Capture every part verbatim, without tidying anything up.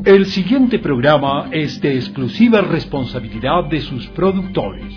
El siguiente programa es de exclusiva responsabilidad de sus productores.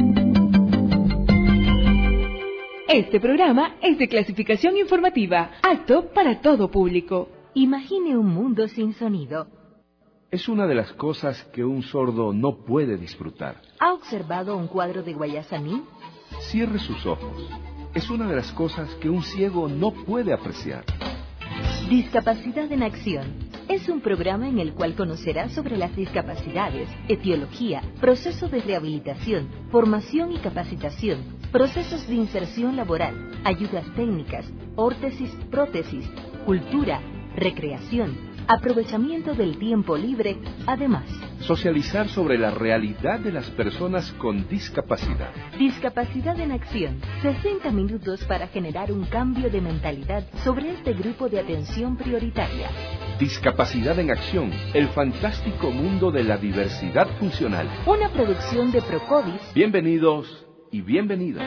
Este programa es de clasificación informativa, apto para todo público. Imagine un mundo sin sonido. Es una de las cosas que un sordo no puede disfrutar. ¿Ha observado un cuadro de Guayasamín? Cierre sus ojos. Es una de las cosas que un ciego no puede apreciar. Discapacidad en Acción. Es un programa en el cual conocerá sobre las discapacidades, etiología, procesos de rehabilitación, formación y capacitación, procesos de inserción laboral, ayudas técnicas, órtesis, prótesis, cultura, recreación, aprovechamiento del tiempo libre, además. Socializar sobre la realidad de las personas con discapacidad. Discapacidad en Acción. sesenta minutos para generar un cambio de mentalidad sobre este grupo de atención prioritaria. Discapacidad en Acción. El fantástico mundo de la diversidad funcional. Una producción de Procovis. Bienvenidos y bienvenidas.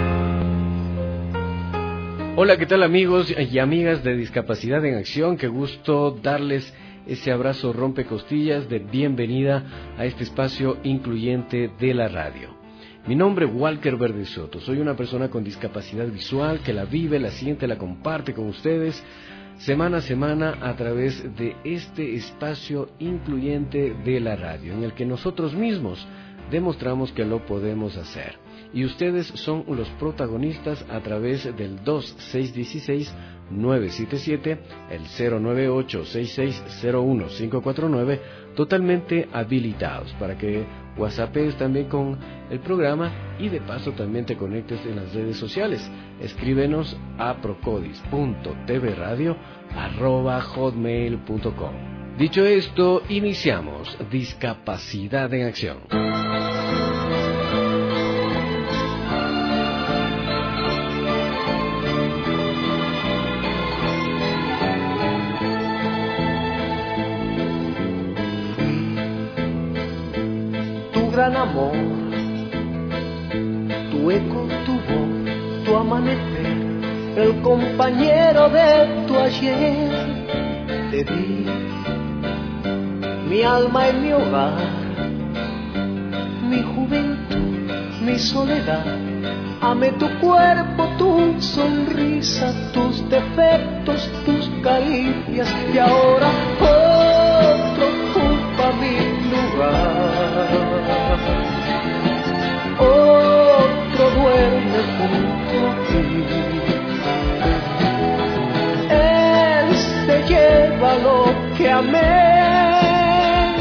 Hola, ¿qué tal amigos y amigas de Discapacidad en Acción? Qué gusto darles ese abrazo rompecostillas de bienvenida a este espacio incluyente de la radio. Mi nombre es Walker Verde Soto, soy una persona con discapacidad visual que la vive, la siente, la comparte con ustedes semana a semana a través de este espacio incluyente de la radio, en el que nosotros mismos demostramos que lo podemos hacer. Y ustedes son los protagonistas a través del dos seis uno seis nueve siete siete, el cero nueve ocho seis seis cero uno cinco cuatro nueve, totalmente habilitados para que whatsappes también con el programa y de paso también te conectes en las redes sociales. Escríbenos a procodis punto tvradio arroba hotmail punto com. Dicho esto, iniciamos Discapacidad en Acción. Gran amor, tu eco, tu voz, tu amanecer, el compañero de tu ayer. Te di mi alma y mi hogar, mi juventud, mi soledad. Amé tu cuerpo, tu sonrisa, tus defectos, tus caricias, y ahora otro ocupa mi lugar. Otro duerme junto a ti. Él se lleva lo que amé,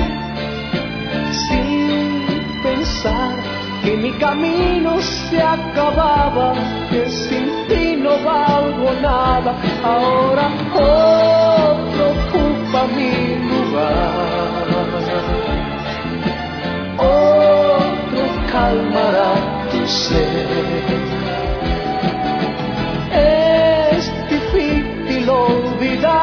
sin pensar que mi camino se acababa, que sin ti no valgo nada. Ahora otro ocupa mi lugar. Otro calmará tu sed. Es difícil olvidar,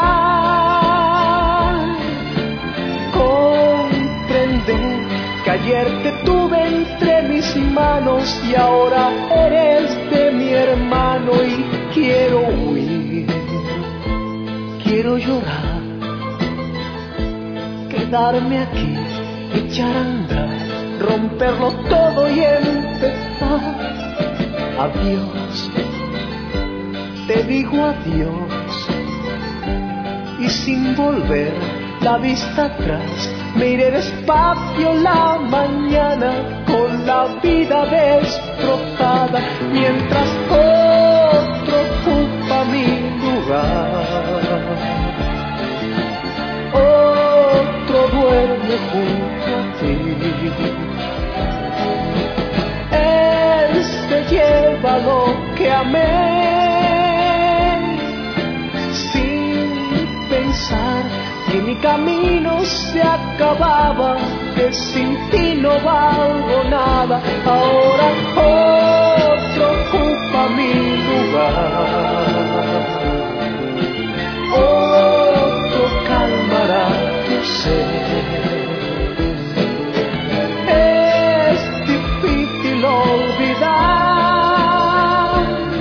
comprender que ayer te tuve entre mis manos y ahora eres de mi hermano. Y quiero huir, quiero llorar, quedarme aquí, echar a andar, romperlo todo y empezar. Adiós, te digo adiós, y sin volver la vista atrás, me iré despacio la mañana con la vida destrozada, mientras otro ocupa mi lugar. Otro duerme junto a ti. Él se lleva lo que amé, sin pensar que mi camino se acababa, que sin ti no valgo nada. Ahora otro ocupa mi lugar. Otro calmará tu sed. Es difícil olvidar,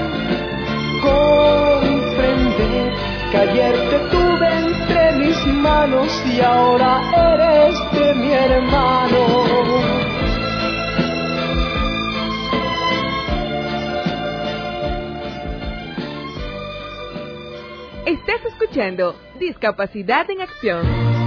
comprender que ayer te tuve entre mis manos manos y ahora eres de mi hermano. Estás escuchando Discapacidad en Acción.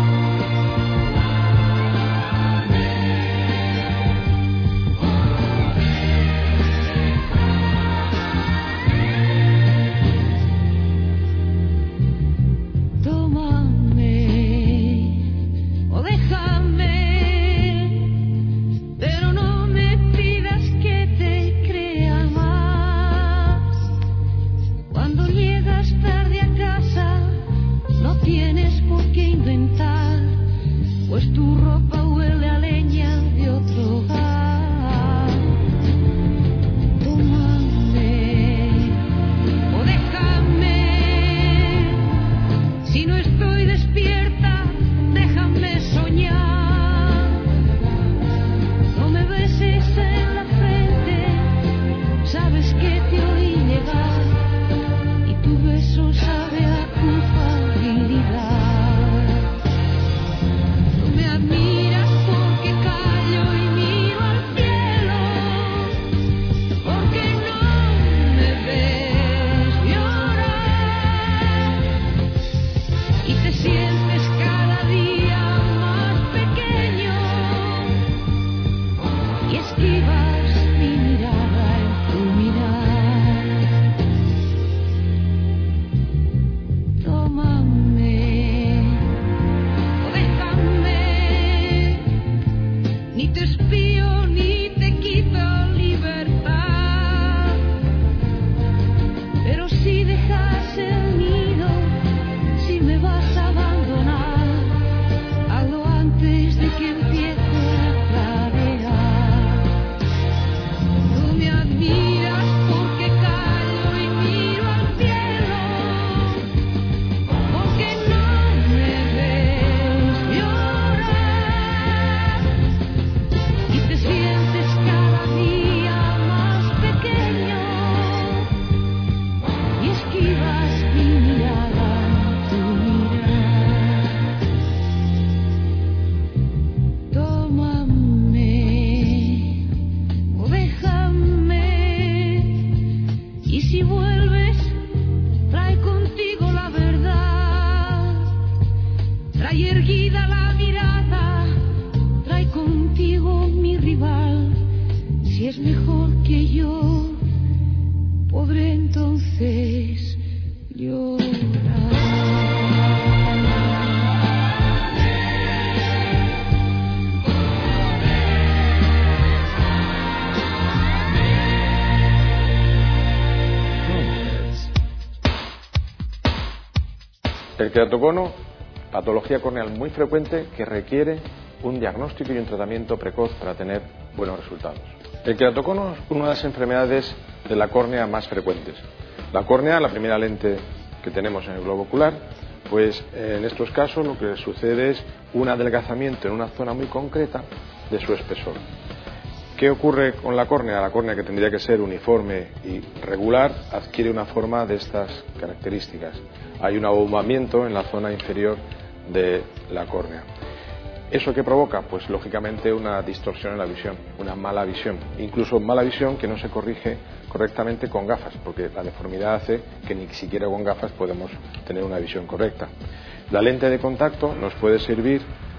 El queratocono, patología corneal muy frecuente que requiere un diagnóstico y un tratamiento precoz para tener buenos resultados. El queratocono es una de las enfermedades de la córnea más frecuentes. La córnea, la primera lente que tenemos en el globo ocular, pues en estos casos lo que sucede es un adelgazamiento en una zona muy concreta de su espesor. ¿Qué ocurre con la córnea? La córnea, que tendría que ser uniforme y regular, adquiere una forma de estas características. Hay un abombamiento en la zona inferior de la córnea. ¿Eso qué provoca? Pues lógicamente una distorsión en la visión, una mala visión, incluso mala visión que no se corrige correctamente con gafas, porque la deformidad hace que ni siquiera con gafas podemos tener una visión correcta. La lente de contacto nos puede servir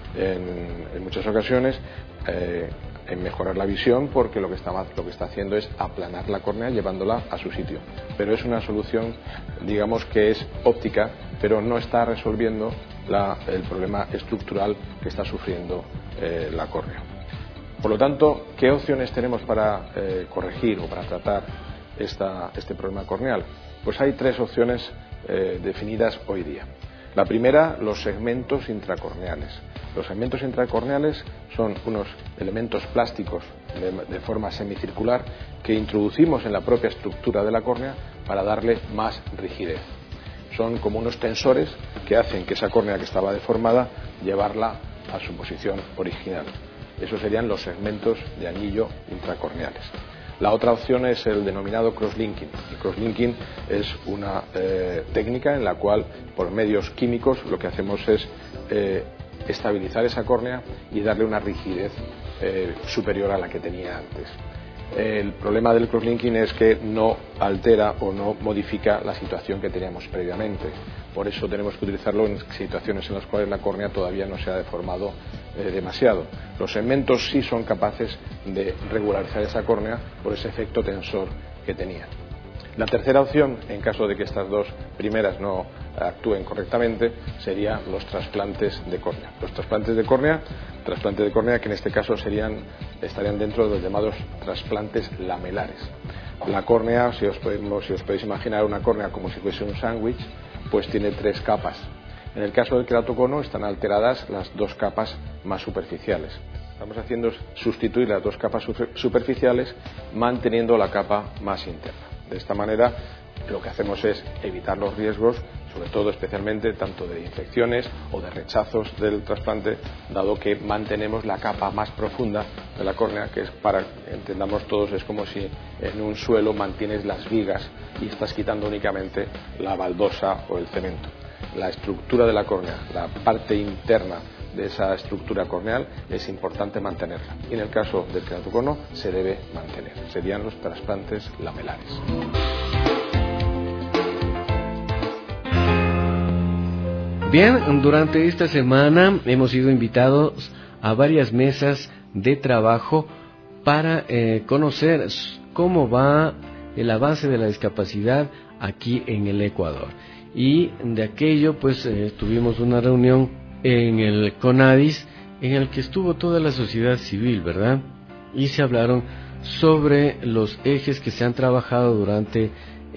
en, en muchas ocasiones eh, en mejorar la visión, porque lo que, está, lo que está haciendo es aplanar la córnea llevándola a su sitio, pero es una solución, digamos, que es óptica, pero no está resolviendo la, el problema estructural que está sufriendo eh, la córnea. Por lo tanto, ¿qué opciones tenemos para eh, corregir o para tratar esta, este problema corneal? Pues hay tres opciones eh, definidas hoy día. La primera, los segmentos intracorneales. Los segmentos intracorneales son unos elementos plásticos de, de forma semicircular que introducimos en la propia estructura de la córnea para darle más rigidez. Son como unos tensores que hacen que esa córnea que estaba deformada llevarla a su posición original. Esos serían los segmentos de anillo intracorneales. La otra opción es el denominado crosslinking. El crosslinking es una eh, técnica en la cual, por medios químicos, lo que hacemos es eh, estabilizar esa córnea y darle una rigidez eh, superior a la que tenía antes. El problema del crosslinking es que no altera o no modifica la situación que teníamos previamente. Por eso tenemos que utilizarlo en situaciones en las cuales la córnea todavía no se ha deformado eh, demasiado. Los segmentos sí son capaces de regularizar esa córnea por ese efecto tensor que tenía. La tercera opción, en caso de que estas dos primeras no actúen correctamente, serían los trasplantes de córnea. Los trasplantes de córnea, trasplantes de córnea que en este caso serían, estarían dentro de los llamados trasplantes lamelares. La córnea, si os, podemos, si os podéis imaginar una córnea como si fuese un sándwich, pues tiene tres capas. En el caso del queratocono están alteradas las dos capas más superficiales. Estamos haciendo es sustituir las dos capas superficiales manteniendo la capa más interna. De esta manera lo que hacemos es evitar los riesgos, sobre todo especialmente tanto de infecciones o de rechazos del trasplante, dado que mantenemos la capa más profunda de la córnea, que es, para entendamos todos, es como si en un suelo mantienes las vigas y estás quitando únicamente la baldosa o el cemento. La estructura de la córnea, la parte interna de esa estructura corneal, es importante mantenerla. Y en el caso del queratocono se debe mantener. Serían los trasplantes lamelares. Bien, durante esta semana hemos sido invitados a varias mesas de trabajo para eh, conocer cómo va el avance de la discapacidad aquí en el Ecuador. Y de aquello, pues, eh, tuvimos una reunión en el CONADIS, en el que estuvo toda la sociedad civil, ¿verdad? Y se hablaron sobre los ejes que se han trabajado durante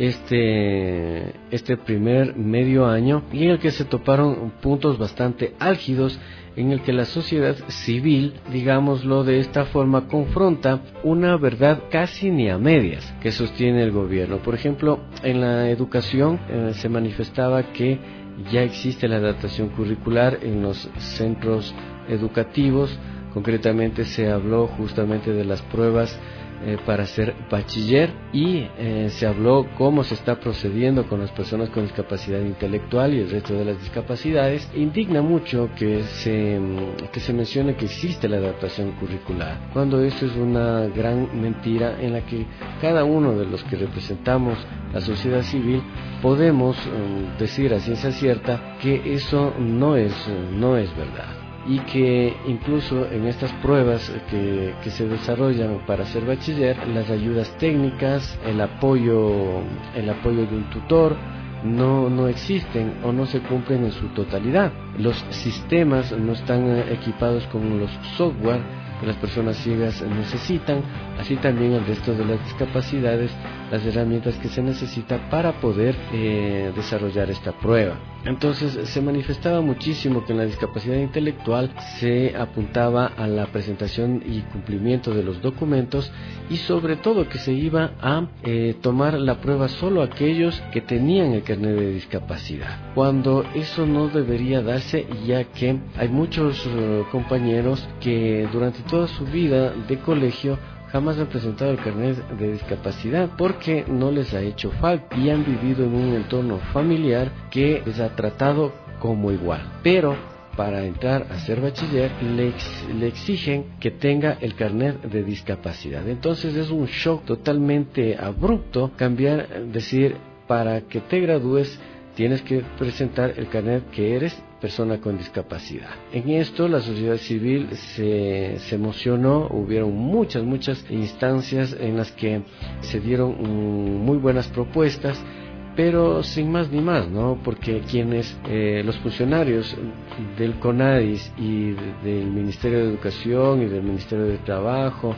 este, este primer medio año, y en el que se toparon puntos bastante álgidos, en el que la sociedad civil, digámoslo de esta forma, confronta una verdad casi ni a medias que sostiene el gobierno. Por ejemplo, en la educación eh, se manifestaba que ya existe la adaptación curricular en los centros educativos. Concretamente se habló justamente de las pruebas eh, para ser bachiller, y eh, se habló cómo se está procediendo con las personas con discapacidad intelectual y el resto de las discapacidades. Indigna mucho que se, que se mencione que existe la adaptación curricular, cuando eso es una gran mentira en la que cada uno de los que representamos la sociedad civil podemos eh, decir a ciencia cierta que eso no es, no es verdad. Y que incluso en estas pruebas que, que se desarrollan para ser bachiller, las ayudas técnicas, el apoyo, el apoyo de un tutor, no, no existen o no se cumplen en su totalidad. Los sistemas no están equipados con los software que las personas ciegas necesitan, así también el resto de las discapacidades, las herramientas que se necesita para poder eh, desarrollar esta prueba. Entonces se manifestaba muchísimo que en la discapacidad intelectual se apuntaba a la presentación y cumplimiento de los documentos, y sobre todo que se iba a eh, tomar la prueba solo aquellos que tenían el carnet de discapacidad, cuando eso no debería darse, ya que hay muchos uh, compañeros que durante toda su vida de colegio jamás han presentado el carnet de discapacidad porque no les ha hecho falta y han vivido en un entorno familiar que les ha tratado como igual. Pero para entrar a ser bachiller le, ex, le exigen que tenga el carnet de discapacidad. Entonces es un shock totalmente abrupto cambiar, decir, para que te gradúes tienes que presentar el carnet que eres persona con discapacidad. En esto la sociedad civil se, se emocionó, hubieron muchas, muchas instancias en las que se dieron um, muy buenas propuestas, pero sin más ni más, ¿no? Porque quienes, eh, los funcionarios del CONADIS y del Ministerio de Educación y del Ministerio de Trabajo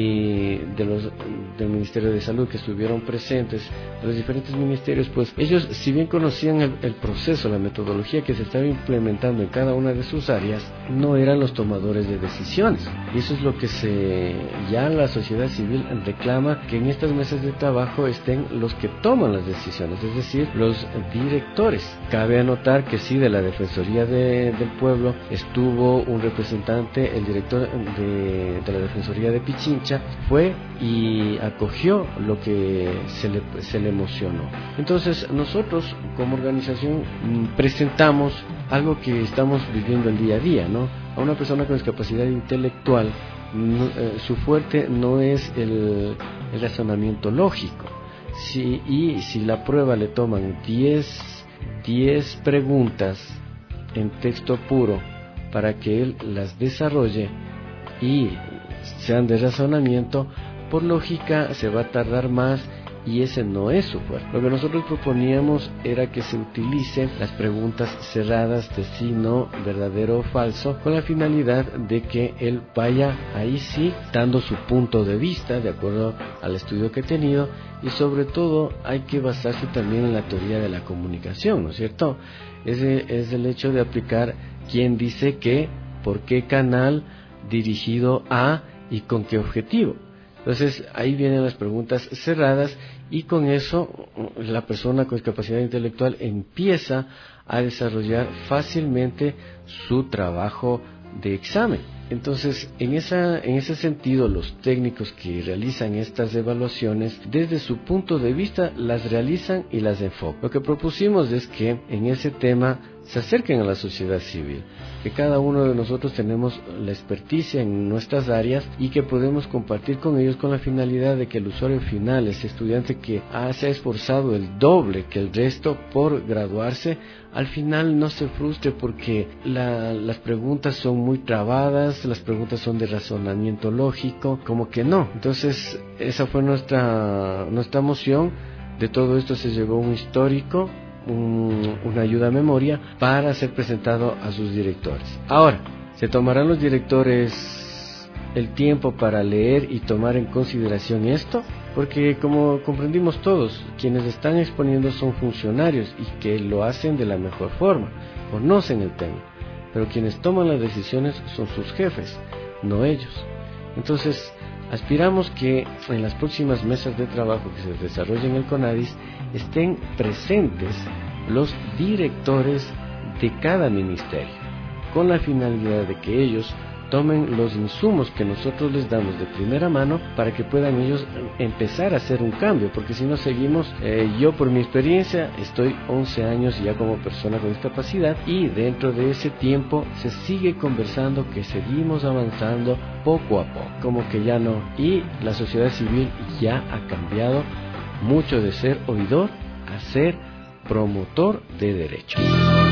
y de los, del Ministerio de Salud que estuvieron presentes, los diferentes ministerios, pues ellos, si bien conocían el, el proceso, la metodología que se estaba implementando en cada una de sus áreas, no eran los tomadores de decisiones. Y eso es lo que se, ya la sociedad civil reclama, que en estas mesas de trabajo estén los que toman las decisiones. es decir, los directores. Cabe anotar que sí, de la Defensoría de, del Pueblo estuvo un representante, el director de, de la Defensoría de Pichincha, fue y acogió lo que se le, se le emocionó. Entonces, nosotros como organización presentamos algo que estamos viviendo el día a día, ¿no? A una persona con discapacidad intelectual, no, eh, su fuerte no es el, el razonamiento lógico. Si, y si la prueba le toman diez preguntas en texto puro para que él las desarrolle y sean de razonamiento, por lógica se va a tardar más, y ese no es su fuerte. Lo que nosotros proponíamos era que se utilicen las preguntas cerradas de sí, no, verdadero o falso, con la finalidad de que él vaya ahí sí dando su punto de vista de acuerdo al estudio que he tenido, y sobre todo hay que basarse también en la teoría de la comunicación, ¿no es cierto? Ese es el hecho de aplicar quién dice qué, por qué canal, dirigido a y con qué objetivo. Entonces ahí vienen las preguntas cerradas, y con eso la persona con discapacidad intelectual empieza a desarrollar fácilmente su trabajo de examen. Entonces, en, esa, en ese sentido, los técnicos que realizan estas evaluaciones, desde su punto de vista, las realizan y las enfocan. Lo que propusimos es que en ese tema se acerquen a la sociedad civil, que cada uno de nosotros tenemos la experticia en nuestras áreas y que podemos compartir con ellos con la finalidad de que el usuario final, ese estudiante que ha, se ha esforzado el doble que el resto por graduarse, al final no se frustre porque la, las preguntas son muy trabadas, las preguntas son de razonamiento lógico, como que no. Entonces esa fue nuestra, nuestra moción. De todo esto se llevó un histórico, un, una ayuda a memoria para ser presentado a sus directores. Ahora, ¿se tomarán los directores el tiempo para leer y tomar en consideración esto? Porque como comprendimos todos, quienes están exponiendo son funcionarios y que lo hacen de la mejor forma, conocen el tema, pero quienes toman las decisiones son sus jefes, no ellos. Entonces, aspiramos que en las próximas mesas de trabajo que se desarrollen en el CONADIS estén presentes los directores de cada ministerio, con la finalidad de que ellos tomen los insumos que nosotros les damos de primera mano para que puedan ellos empezar a hacer un cambio, porque si no seguimos, eh, yo por mi experiencia estoy once años ya como persona con discapacidad, y dentro de ese tiempo se sigue conversando que seguimos avanzando poco a poco, como que ya no, y la sociedad civil ya ha cambiado mucho de ser oidor a ser promotor de derechos.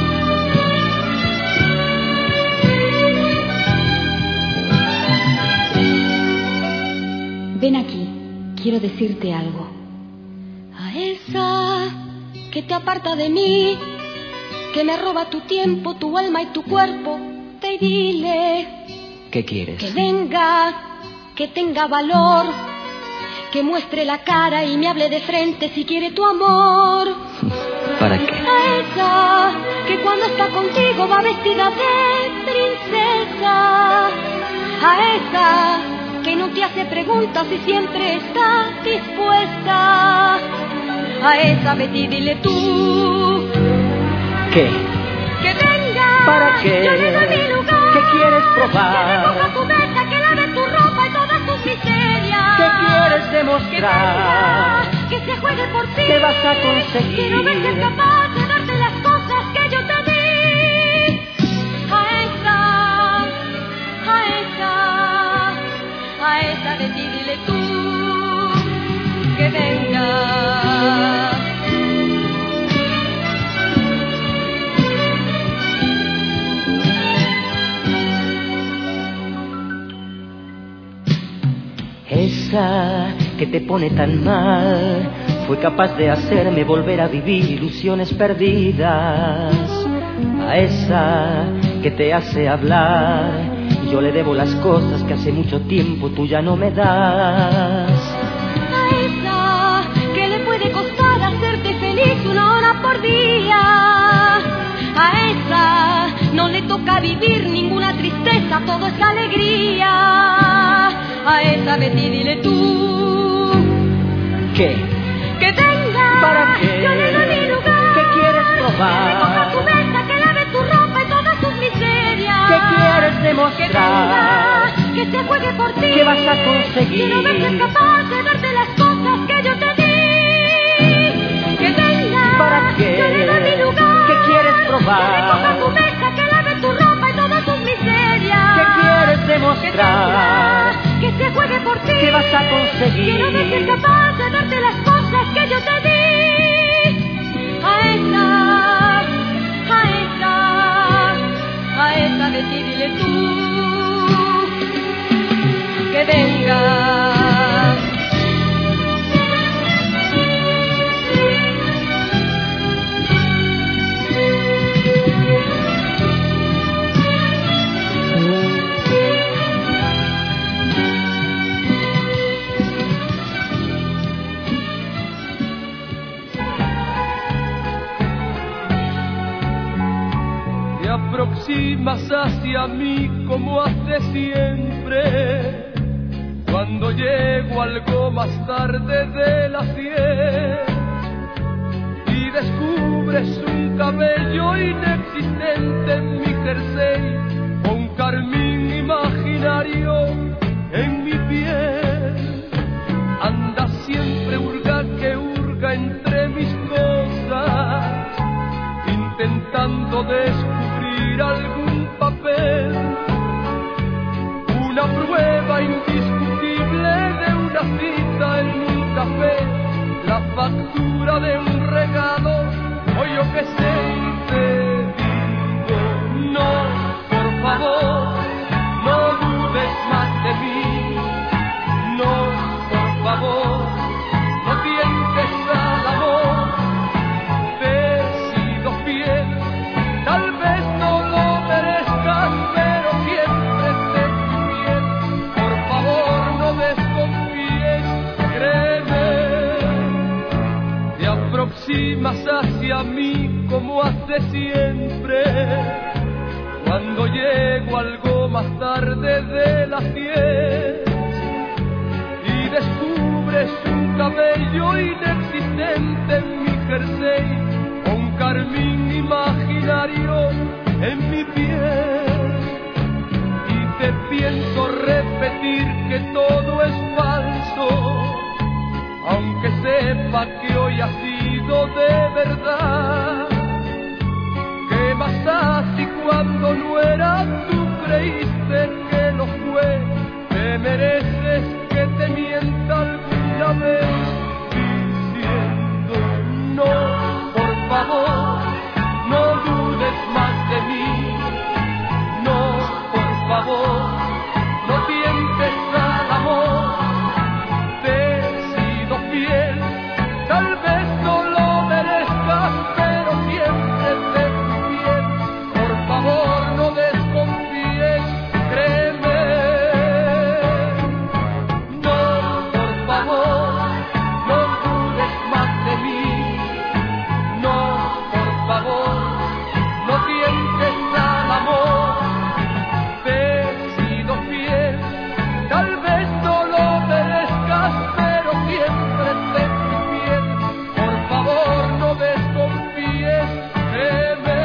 Ven aquí, quiero decirte algo. A esa que te aparta de mí, que me roba tu tiempo, tu alma y tu cuerpo, te dile. ¿Qué quieres? Que venga, que tenga valor, que muestre la cara y me hable de frente si quiere tu amor. ¿Para qué? A esa que cuando está contigo va vestida de princesa. A esa que no te hace preguntas y siempre está dispuesta. A esa vete y dile tú. ¿Qué? Que venga. ¿Para qué? Yo le doy mi lugar. ¿Qué quieres probar? Que recoja tu mesa, que lave tu ropa y todas tus miserias. ¿Qué quieres demostrar? Que venga, que se juegue por ti. ¿Qué vas a conseguir? Quiero ver si es capaz de darte las cosas que yo te di. A esa, a esa, a esa de ti dile tú que venga. Esa que te pone tan mal fue capaz de hacerme volver a vivir ilusiones perdidas. A esa que te hace hablar y yo le debo las cosas que hace mucho tiempo tú ya no me das. A esa que le puede costar hacerte feliz una hora por día. A esa no le toca vivir ninguna tristeza, todo es alegría. A esa vete y dile tú. ¿Qué? Que venga. ¿Para qué? Yo le doy probar? Tu mesa, que lave tu ropa y todas tus miserias. ¿Qué quieres demostrar? Que te juegue por ti. ¿Qué vas a conseguir? Que no me seas capaz de darte las cosas que yo te di. Que venga. ¿Para qué? Yo le doy mi lugar. ¿Qué quieres probar? Que recoja tu mesa, que lave tu ropa y todas tus miserias. ¿Qué quieres demostrar? Que te juegue por ti. ¿Qué vas a conseguir? Que no me seas capaz de darte las cosas que yo te di. A esa, a esa, a esa decidile tú que venga. Te aproximas hacia mí como hace siempre, cuando llego algo más tarde de las diez y descubres un cabello inexistente en mi jersey, o un carmín imaginario en mi piel. Anda siempre hurga que hurga entre mis cosas, intentando descubrir algún papel, una prueba indiscutible de una cita en un café, la factura de un regalo, o yo que sé, y te digo, no, por favor, no dudes más de mí, no, por favor, no tientes al amor, te he sido fiel, tal vez no lo merezcas, pero siempre te fui fiel, por favor no desconfíes, créeme. Te aproximas hacia mí como hace siempre, cuando llego algo más tarde de las diez y descubres un cabello inexistente en mi jersey, o un carmín imaginario en mi piel, y te pienso repetir que todo es falso, aunque sepa que hoy ha sido de verdad. ¿Qué más así cuando no era tú creíste que lo fue? Te mereces que te mienta alguna vez diciendo no, por favor, no dudes más de mí, no, por favor, no tientes al amor, te he sido fiel, tal vez no lo merezcas, pero siempre te fui fiel, por favor no desconfíes, créeme, no, por favor, no dudes más de mí, no, por favor, no tientes al amor, te he sido fiel, tal vez no lo merezcas, pero siempre te fui fiel, por favor no desconfíes, créeme,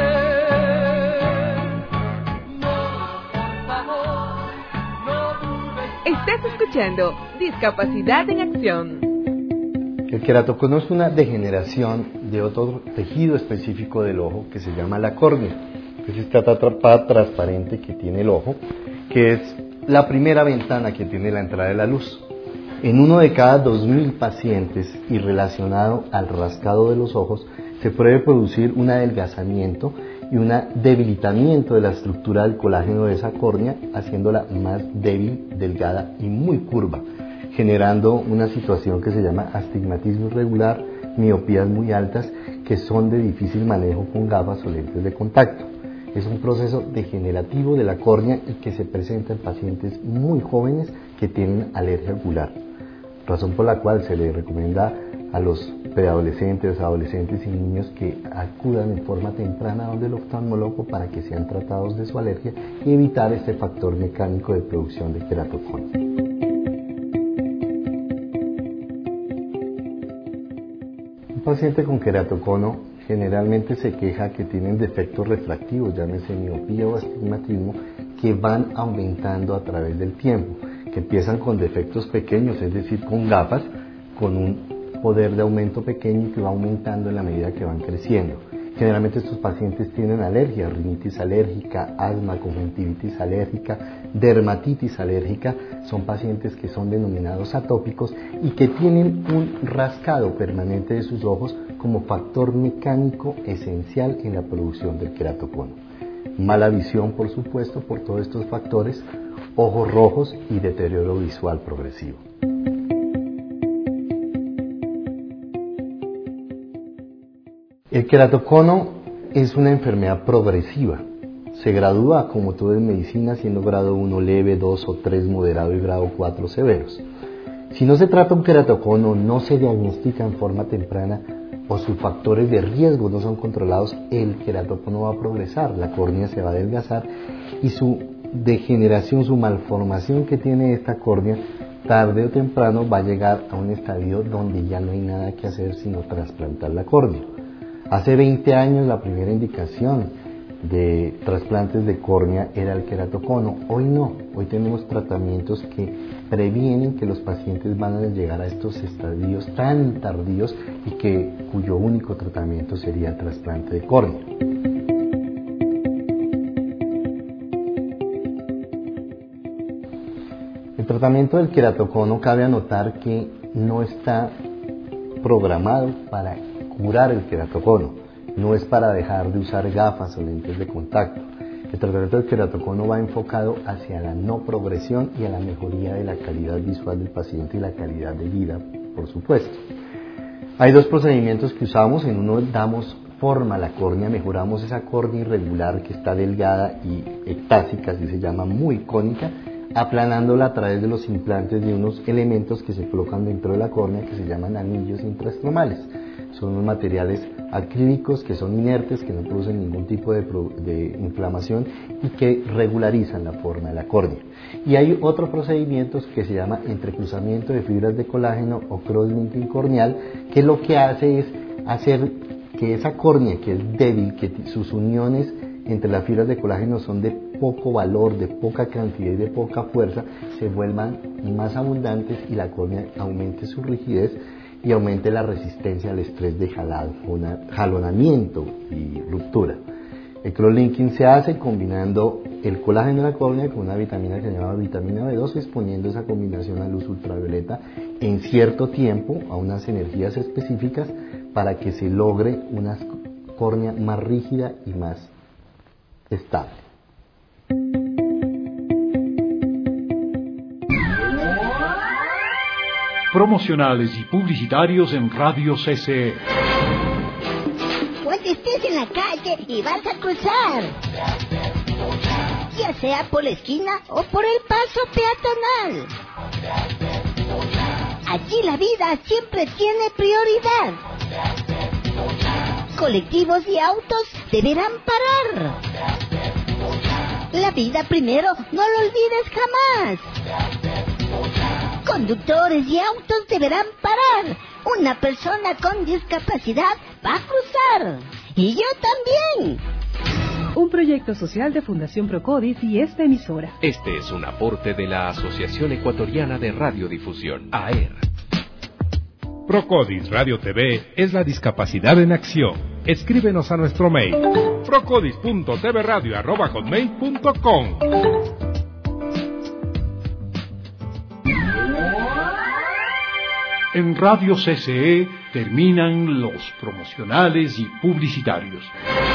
no, por favor, no dudes. Estás escuchando Discapacidad en Acción. El queratocono es una degeneración de otro tejido específico del ojo que se llama la córnea. Es esta tapa transparente que tiene el ojo, que es la primera ventana que tiene la entrada de la luz. En uno de cada dos mil pacientes y relacionado al rascado de los ojos, se puede producir un adelgazamiento y un debilitamiento de la estructura del colágeno de esa córnea, haciéndola más débil, delgada y muy curva, generando una situación que se llama astigmatismo irregular, miopías muy altas que son de difícil manejo con gafas o lentes de contacto. Es un proceso degenerativo de la córnea y que se presenta en pacientes muy jóvenes que tienen alergia ocular, razón por la cual se le recomienda a los preadolescentes, adolescentes y niños que acudan en forma temprana donde el oftalmólogo para que sean tratados de su alergia y evitar este factor mecánico de producción de queratocono. Un paciente con queratocono generalmente se queja que tienen defectos refractivos, llámese miopía o astigmatismo, que van aumentando a través del tiempo, que empiezan con defectos pequeños, es decir, con gafas, con un poder de aumento pequeño y que va aumentando en la medida que van creciendo. Generalmente estos pacientes tienen alergia, rinitis alérgica, asma, conjuntivitis alérgica, dermatitis alérgica. Son pacientes que son denominados atópicos y que tienen un rascado permanente de sus ojos como factor mecánico esencial en la producción del queratocono. Mala visión, por supuesto, por todos estos factores, ojos rojos y deterioro visual progresivo. El queratocono es una enfermedad progresiva. Se gradúa, como todo en medicina, siendo grado uno leve, dos o tres moderado y grado cuatro severos. Si no se trata un queratocono, no se diagnostica en forma temprana o sus factores de riesgo no son controlados, el queratocono va a progresar, la córnea se va a adelgazar y su degeneración, su malformación que tiene esta córnea, tarde o temprano va a llegar a un estadio donde ya no hay nada que hacer sino trasplantar la córnea. Hace veinte años la primera indicación de trasplantes de córnea era el queratocono. Hoy no, hoy tenemos tratamientos que previenen que los pacientes van a llegar a estos estadios tan tardíos y que cuyo único tratamiento sería el trasplante de córnea. El tratamiento del queratocono cabe anotar que no está programado para curar el queratocono, no es para dejar de usar gafas o lentes de contacto. El tratamiento del queratocono va enfocado hacia la no progresión y a la mejoría de la calidad visual del paciente y la calidad de vida, por supuesto. Hay dos procedimientos que usamos. En uno damos forma a la córnea, mejoramos esa córnea irregular que está delgada y ectásica, así se llama, muy cónica, aplanándola a través de los implantes de unos elementos que se colocan dentro de la córnea que se llaman anillos intraestromales. Son unos materiales acrílicos que son inertes, que no producen ningún tipo de, de inflamación y que regularizan la forma de la córnea. Y hay otro procedimiento que se llama entrecruzamiento de fibras de colágeno o cross-linking corneal, que lo que hace es hacer que esa córnea que es débil, que sus uniones entre las fibras de colágeno son de poco valor, de poca cantidad y de poca fuerza, se vuelvan más abundantes y la córnea aumente su rigidez y aumente la resistencia al estrés de jalonamiento y ruptura. El cross-linking se hace combinando el colágeno de la córnea con una vitamina que se llama vitamina B dos, exponiendo esa combinación a luz ultravioleta en cierto tiempo, a unas energías específicas, para que se logre una córnea más rígida y más estable. Promocionales y publicitarios en Radio C C E. Cuando estés en la calle y vas a cruzar, ya sea por la esquina o por el paso peatonal, allí la vida siempre tiene prioridad. Colectivos y autos deberán parar. La vida primero, no lo olvides jamás. Conductores y autos deberán parar. Una persona con discapacidad va a cruzar. Y yo también. Un proyecto social de Fundación Procodis y esta emisora. Este es un aporte de la Asociación Ecuatoriana de Radiodifusión, A E R. Procodis Radio T V es la discapacidad en acción. Escríbenos a nuestro mail procodis punto t v radio arroba hotmail punto com. En Radio C C E terminan los promocionales y publicitarios.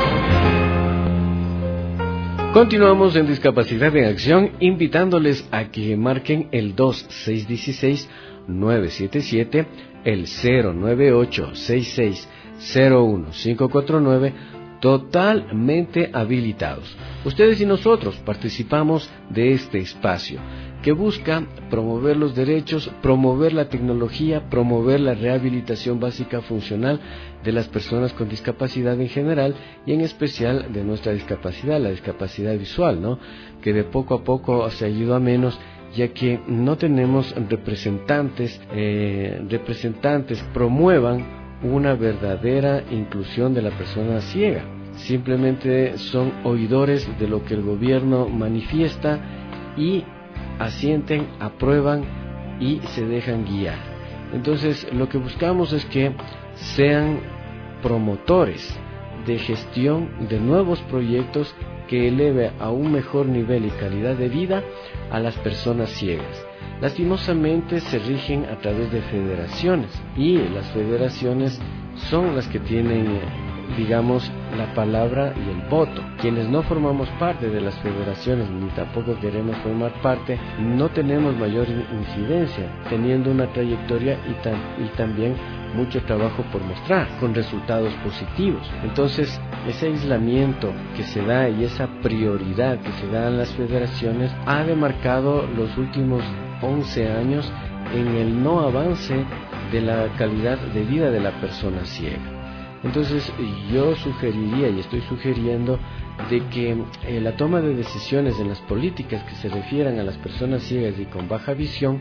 Continuamos en Discapacidad en Acción, invitándoles a que marquen el dos seis uno seis nueve siete siete, el cero nueve ocho seis seis cero uno cinco cuatro nueve, totalmente habilitados. Ustedes y nosotros participamos de este espacio que busca promover los derechos, promover la tecnología, promover la rehabilitación básica funcional de las personas con discapacidad en general y en especial de nuestra discapacidad, la discapacidad visual, ¿no? Que de poco a poco se ayuda menos, ya que no tenemos representantes, eh, representantes promuevan una verdadera inclusión de la persona ciega. Simplemente son oidores de lo que el gobierno manifiesta y asienten, aprueban y se dejan guiar. Entonces, lo que buscamos es que sean promotores de gestión de nuevos proyectos que eleve a un mejor nivel y calidad de vida a las personas ciegas. Lastimosamente se rigen a través de federaciones y las federaciones son las que tienen, digamos, la palabra y el voto. Quienes no formamos parte de las federaciones ni tampoco queremos formar parte, no tenemos mayor incidencia, teniendo una trayectoria y, tam y también mucho trabajo por mostrar, con resultados positivos. Entonces, ese aislamiento que se da y esa prioridad que se da en las federaciones ha demarcado los últimos once años en el no avance de la calidad de vida de la persona ciega. Entonces yo sugeriría y estoy sugiriendo de que eh, la toma de decisiones en las políticas que se refieran a las personas ciegas y con baja visión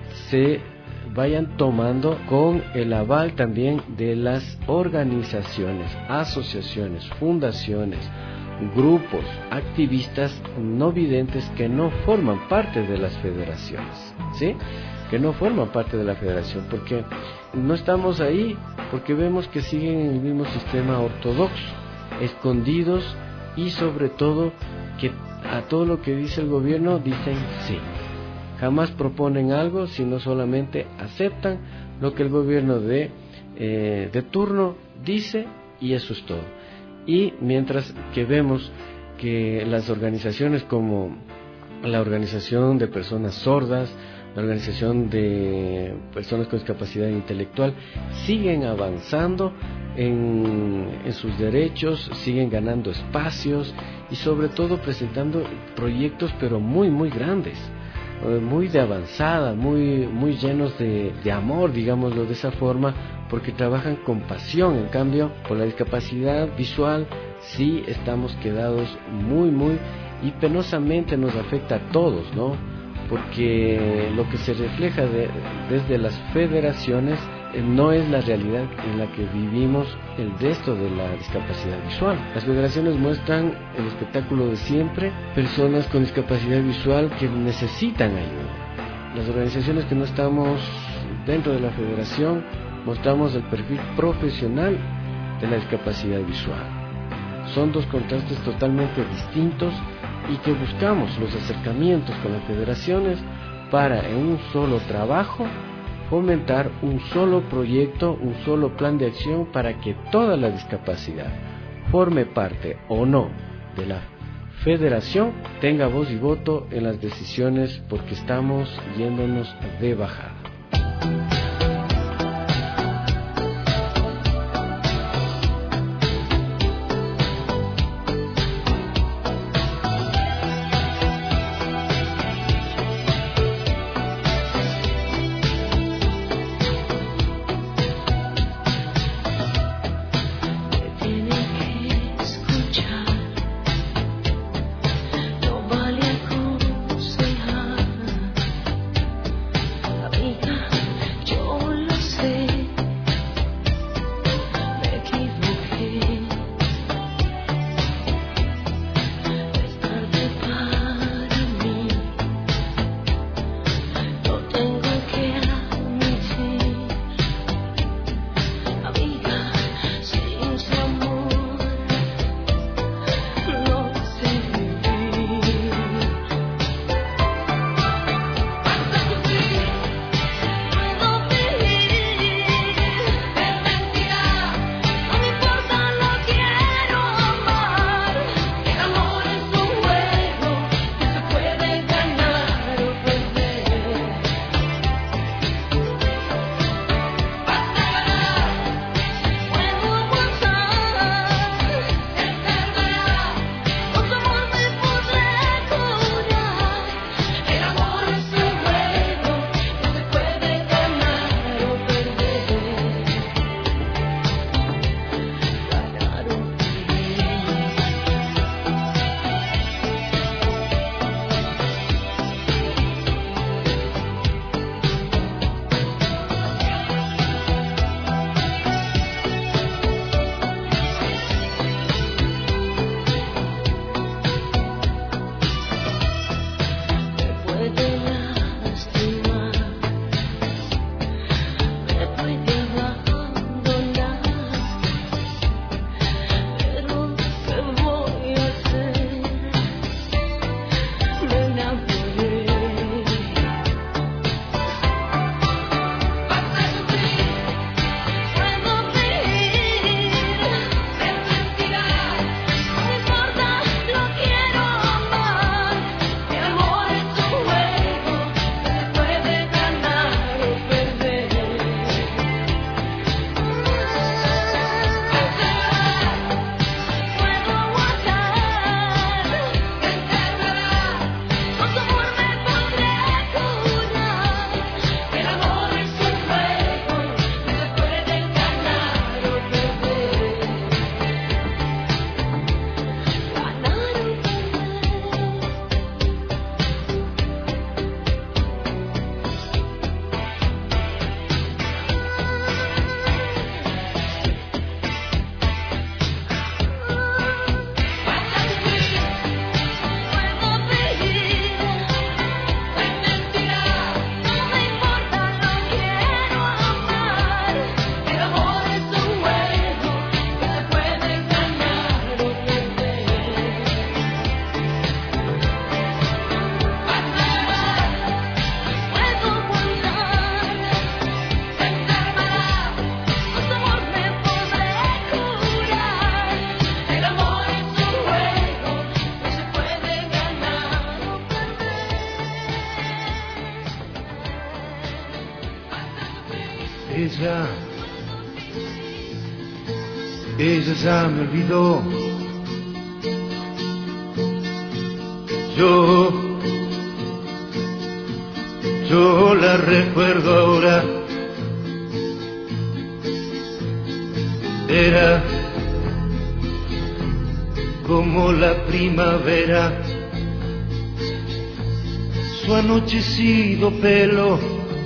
se vayan tomando con el aval también de las organizaciones, asociaciones, fundaciones, grupos, activistas no videntes que no forman parte de las federaciones, ¿sí? Que no forman parte de la federación, porque no estamos ahí, porque vemos que siguen en el mismo sistema ortodoxo, escondidos y sobre todo que a todo lo que dice el gobierno dicen sí. Jamás proponen algo, sino solamente aceptan lo que el gobierno de, eh, de turno dice y eso es todo. Y mientras que vemos que las organizaciones como la Organización de Personas Sordas, la Organización de Personas con Discapacidad Intelectual, siguen avanzando en, en sus derechos, siguen ganando espacios y sobre todo presentando proyectos pero muy muy grandes, muy de avanzada, muy, muy llenos de, de amor, digámoslo de esa forma, porque trabajan con pasión. En cambio, por la discapacidad visual sí estamos quedados muy, muy, y penosamente nos afecta a todos, ¿no? Porque lo que se refleja de, desde las federaciones eh, no es la realidad en la que vivimos el resto de la discapacidad visual. Las federaciones muestran el espectáculo de siempre, personas con discapacidad visual que necesitan ayuda. Las organizaciones que no estamos dentro de la federación mostramos el perfil profesional de la discapacidad visual. Son dos contrastes totalmente distintos y que buscamos los acercamientos con las federaciones para en un solo trabajo fomentar un solo proyecto, un solo plan de acción para que toda la discapacidad, forme parte o no de la federación, tenga voz y voto en las decisiones, porque estamos yéndonos de bajada. A mí Ella, ella ya me olvidó. Yo, yo la recuerdo ahora. Era como la primavera, su anochecido pelo,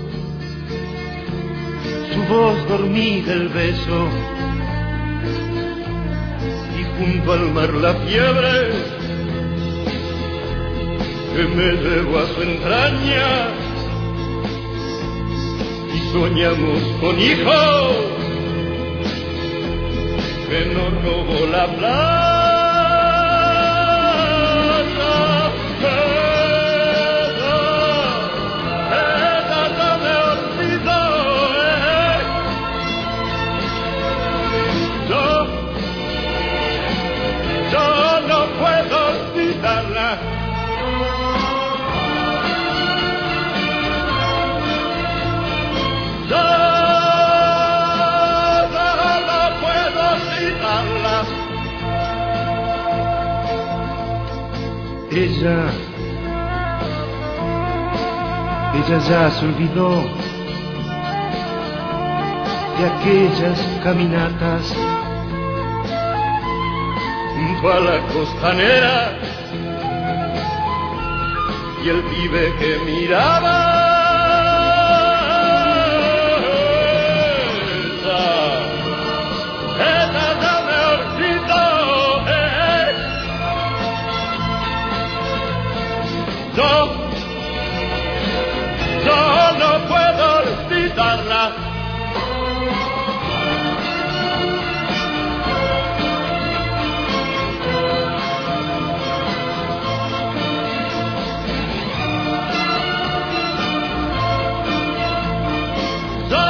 su voz dormida, el beso, y junto al mar la fiebre que me llevó a su entraña, y soñamos con hijos que nos robó la plaza. Ella, ella ya se olvidó de aquellas caminatas junto a la costanera y el pibe que miraba. Yo, yo no puedo olvidarla. Yo,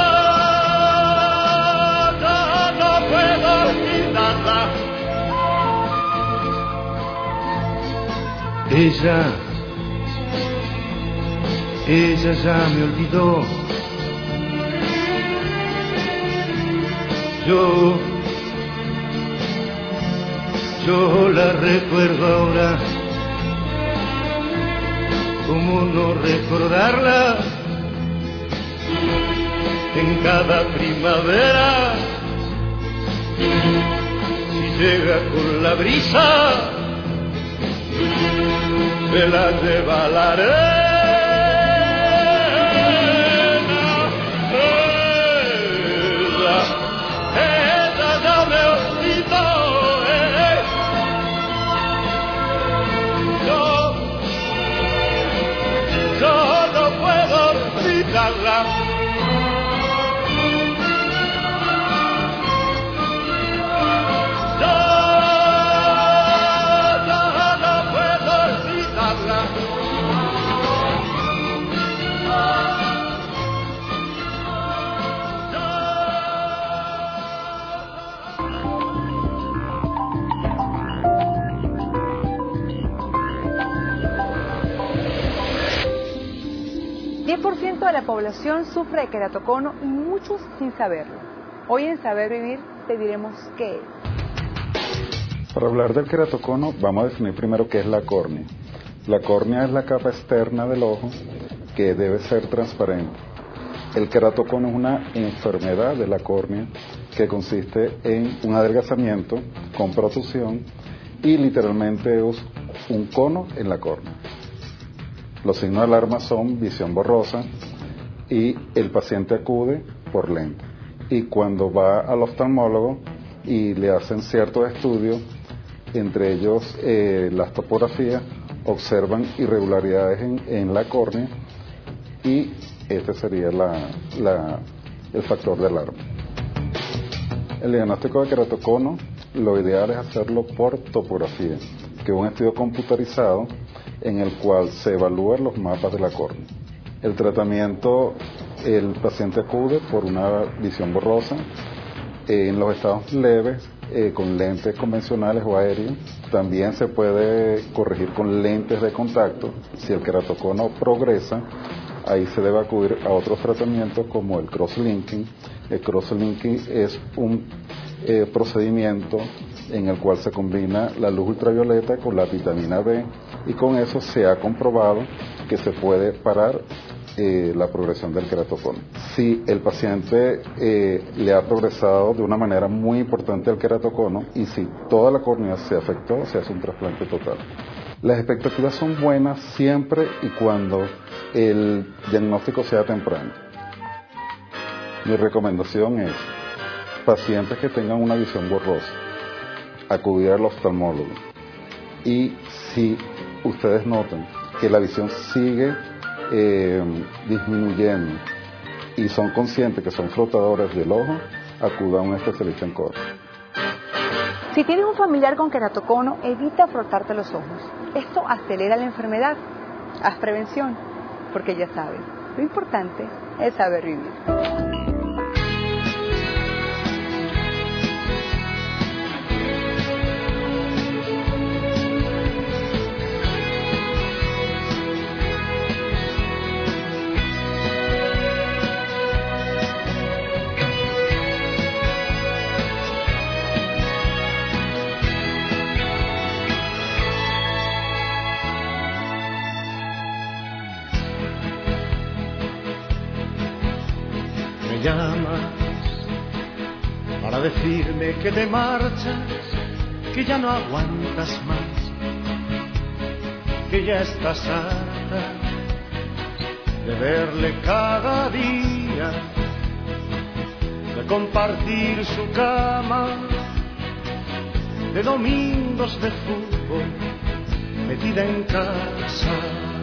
yo no puedo olvidarla. Ella, ella ya me olvidó. Yo, yo la recuerdo ahora. ¿Cómo no recordarla? En cada primavera, si llega con la brisa, se la lleva la arena. diez por ciento de la población sufre de queratocono y muchos sin saberlo. Hoy en Saber Vivir te diremos qué es. Para hablar del queratocono vamos a definir primero qué es la córnea. La córnea es la capa externa del ojo que debe ser transparente. El queratocono es una enfermedad de la córnea que consiste en un adelgazamiento con protusión y literalmente es un cono en la córnea. Los signos de alarma son visión borrosa y el paciente acude por lente. Y cuando va al oftalmólogo y le hacen ciertos estudios, entre ellos eh, las topografías, observan irregularidades en, en la córnea y este sería la, la, el factor de alarma. El diagnóstico de queratocono, lo ideal es hacerlo por topografía, que es un estudio computarizado en el cual se evalúan los mapas de la córnea. El tratamiento, el paciente acude por una visión borrosa, eh, en los estados leves, eh, con lentes convencionales o aéreos. También se puede corregir con lentes de contacto. Si el queratocono progresa, ahí se debe acudir a otros tratamientos como el crosslinking. El crosslinking es un eh, procedimiento en el cual se combina la luz ultravioleta con la vitamina B, y con eso se ha comprobado que se puede parar eh, la progresión del queratocono. Si el paciente eh, le ha progresado de una manera muy importante el queratocono y si toda la córnea se afectó, se hace un trasplante total. Las expectativas son buenas siempre y cuando el diagnóstico sea temprano. Mi recomendación es, pacientes que tengan una visión borrosa, acudir al oftalmólogo. Y si ustedes notan que la visión sigue eh, disminuyendo y son conscientes que son flotadores del ojo, acudan a un especialista en córnea. Si tienes un familiar con queratocono, evita frotarte los ojos. Esto acelera la enfermedad. Haz prevención, porque ya sabes, lo importante es saber vivir. Llamas para decirme que te marchas, que ya no aguantas más, que ya estás harta de verle cada día, de compartir su cama, de domingos de fútbol metida en casa.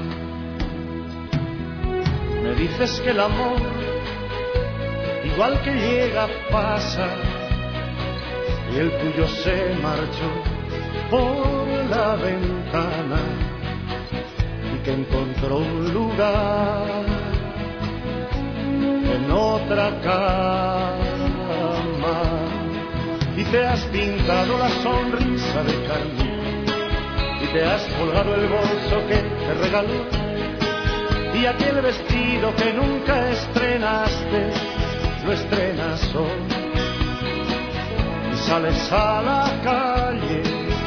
Me dices que el amor, igual que llega, pasa, y el tuyo se marchó por la ventana y que encontró un lugar en otra cama, y te has pintado la sonrisa de carmín y te has colgado el bolso que te regaló y aquel vestido que nunca estrenaste lo estrenas hoy, y sales a la calle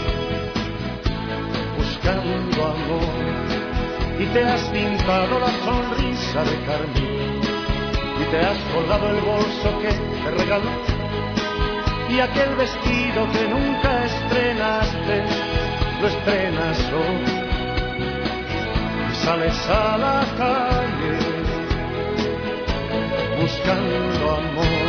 buscando amor, y te has pintado la sonrisa de carmín y te has colgado el bolso que te regaló y aquel vestido que nunca estrenaste lo estrenas hoy, y sales a la calle buscando amor.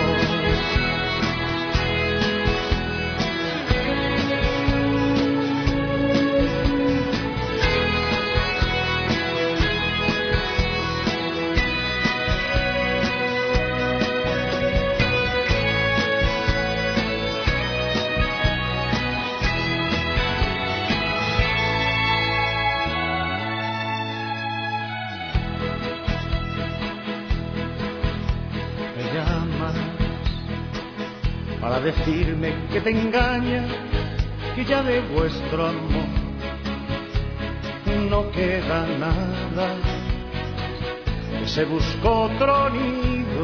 Para decirme que te engaña, que ya de vuestro amor no queda nada, que se buscó otro nido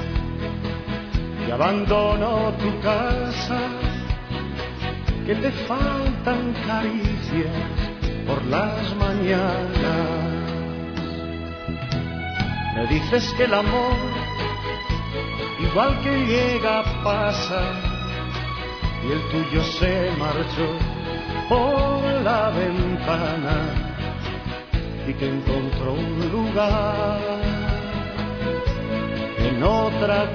y abandonó tu casa, que te faltan caricias por las mañanas. Me dices que el amor, igual que llega, pasa, y el tuyo se marchó por la ventana y que encontró un lugar en otra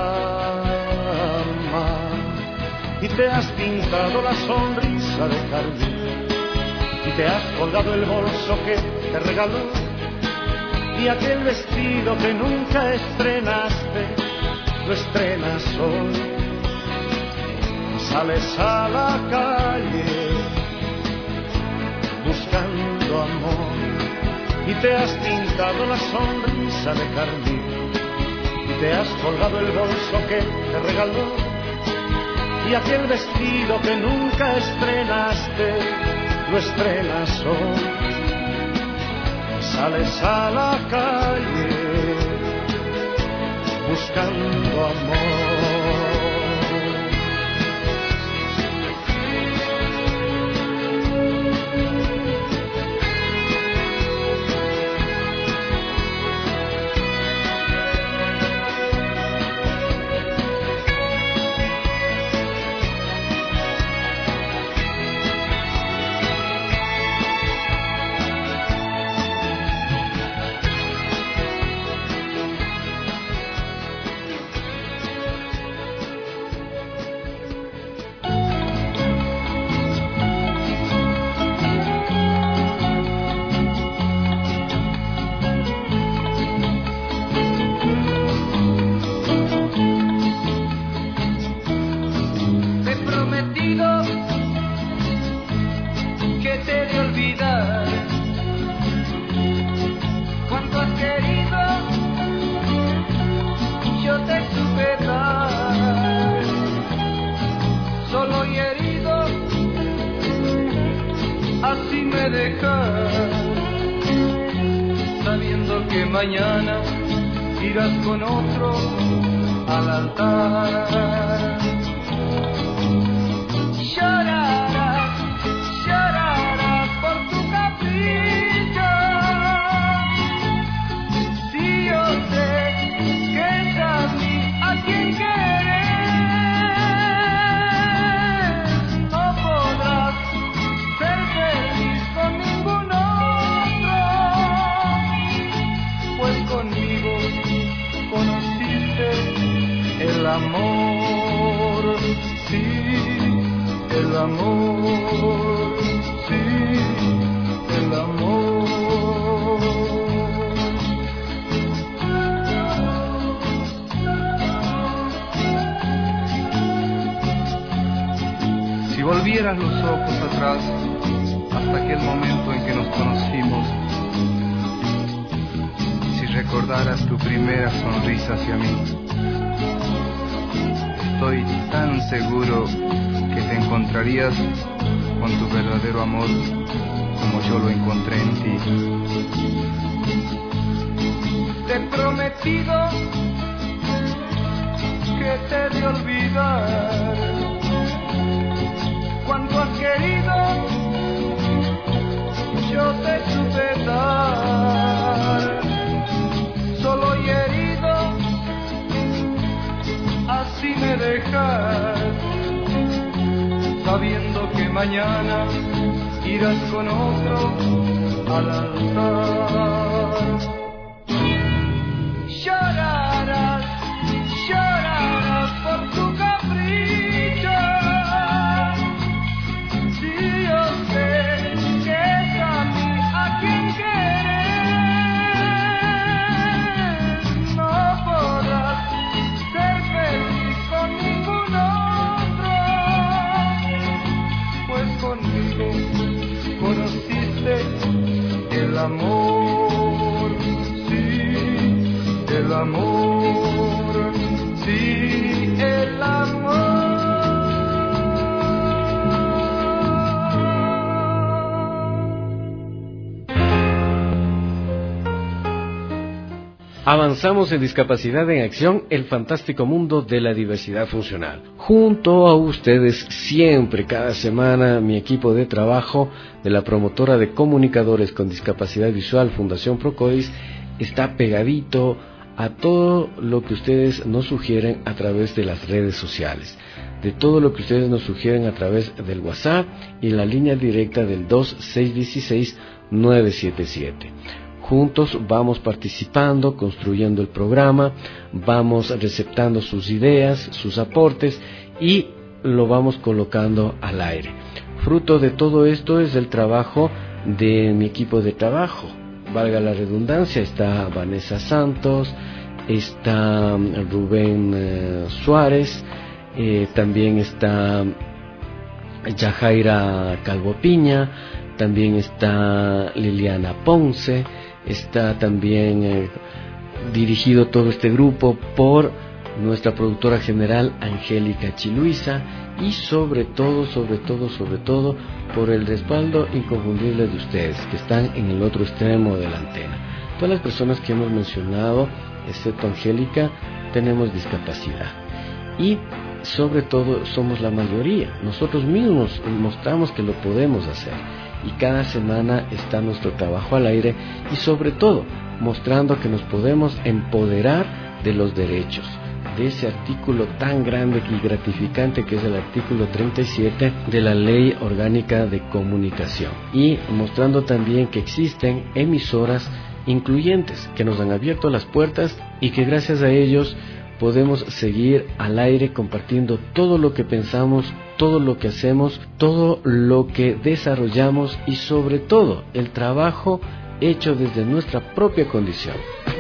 cama, y te has pintado la sonrisa de carmín y te has colgado el bolso que te regaló y aquel vestido que nunca estrenaste lo estrenas hoy, y sales a la calle buscando amor, y te has pintado la sonrisa de carmín y te has colgado el bolso que te regaló y aquel vestido que nunca estrenaste lo estrenas hoy, y sales a la calle buscando amor. Mañana irás con otro al altar. Llorarás, llorarás por tu capricho. Si yo sé que es a mí a quien quieres, no podrás ser feliz con ninguno. Conmigo conociste el amor, sí, el amor, sí, el amor. Si volvieras los ojos atrás hasta aquel momento en que nos conocimos, recordaras tu primera sonrisa hacia mí, estoy tan seguro que te encontrarías con tu verdadero amor como yo lo encontré en ti. Te he prometido que te he de olvidar. Cuando has querido, yo te supe dar. Solo y herido, así me dejas, sabiendo que mañana irás con otro al altar. Llorarás, llorarás por tu capricho. Si yo sé que es a mí a quien quieres, no podrás ser feliz con ningún otro, pues conmigo conociste el amor, sí, el amor, sí, el amor. Avanzamos en Discapacidad en Acción, el fantástico mundo de la diversidad funcional. Junto a ustedes, siempre, cada semana, mi equipo de trabajo de la promotora de comunicadores con discapacidad visual, Fundación Procodis, está pegadito a todo lo que ustedes nos sugieren a través de las redes sociales, de todo lo que ustedes nos sugieren a través del WhatsApp y la línea directa del dos seis uno seis nueve siete siete. Juntos vamos participando, construyendo el programa, vamos receptando sus ideas, sus aportes y lo vamos colocando al aire. Fruto de todo esto es el trabajo de mi equipo de trabajo. Valga la redundancia, está Vanessa Santos, está Rubén eh, Suárez, eh, también está Yajaira Calvo Piña, también está Liliana Ponce, está también eh, dirigido todo este grupo por nuestra productora general Angélica Chiluisa y sobre todo, sobre todo, sobre todo por el respaldo inconfundible de ustedes que están en el otro extremo de la antena. Todas las personas que hemos mencionado, excepto Angélica, tenemos discapacidad. Y sobre todo somos la mayoría. Nosotros mismos mostramos que lo podemos hacer. Y cada semana está nuestro trabajo al aire y sobre todo mostrando que nos podemos empoderar de los derechos, de ese artículo tan grande y gratificante que es el artículo treinta y siete de la Ley Orgánica de Comunicación, y mostrando también que existen emisoras incluyentes que nos han abierto las puertas y que gracias a ellos podemos seguir al aire compartiendo todo lo que pensamos, todo lo que hacemos, todo lo que desarrollamos y sobre todo el trabajo hecho desde nuestra propia condición.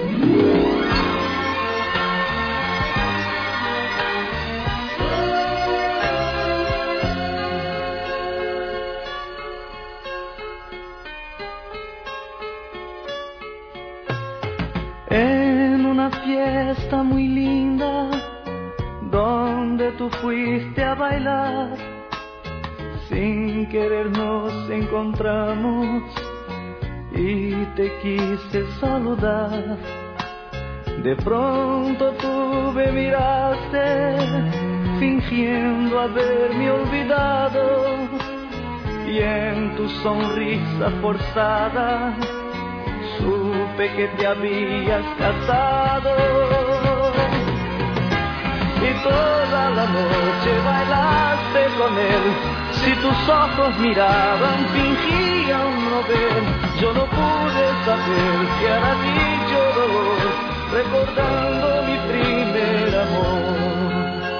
En una fiesta muy linda, donde tú fuiste a bailar, sin querer nos encontramos y te quise saludar. De pronto tú me miraste, fingiendo haberme olvidado, y en tu sonrisa forzada supe que te habías casado. Y toda la noche bailaste con él. Si tus ojos miraban, fingían no ver. Yo no pude saber si era dicho dolor, recordando mi primer amor.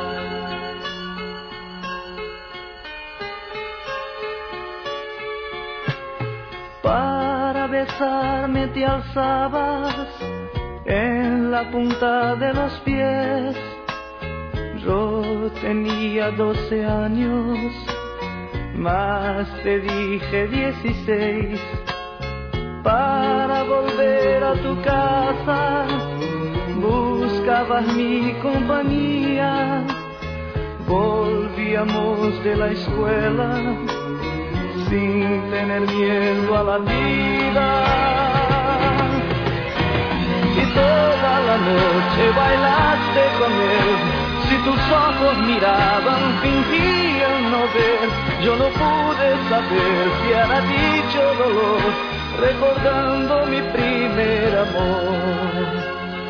Para besarme te alzabas en la punta de los pies. Yo tenía doce años, más te dije dieciséis. Para volver a tu casa buscabas mi compañía. Volvíamos de la escuela sin tener miedo a la vida. Y toda la noche bailaste con él. Si tus ojos miraban, fingían no ver. Yo no pude saber si era dicho dolor, recordando mi primer amor.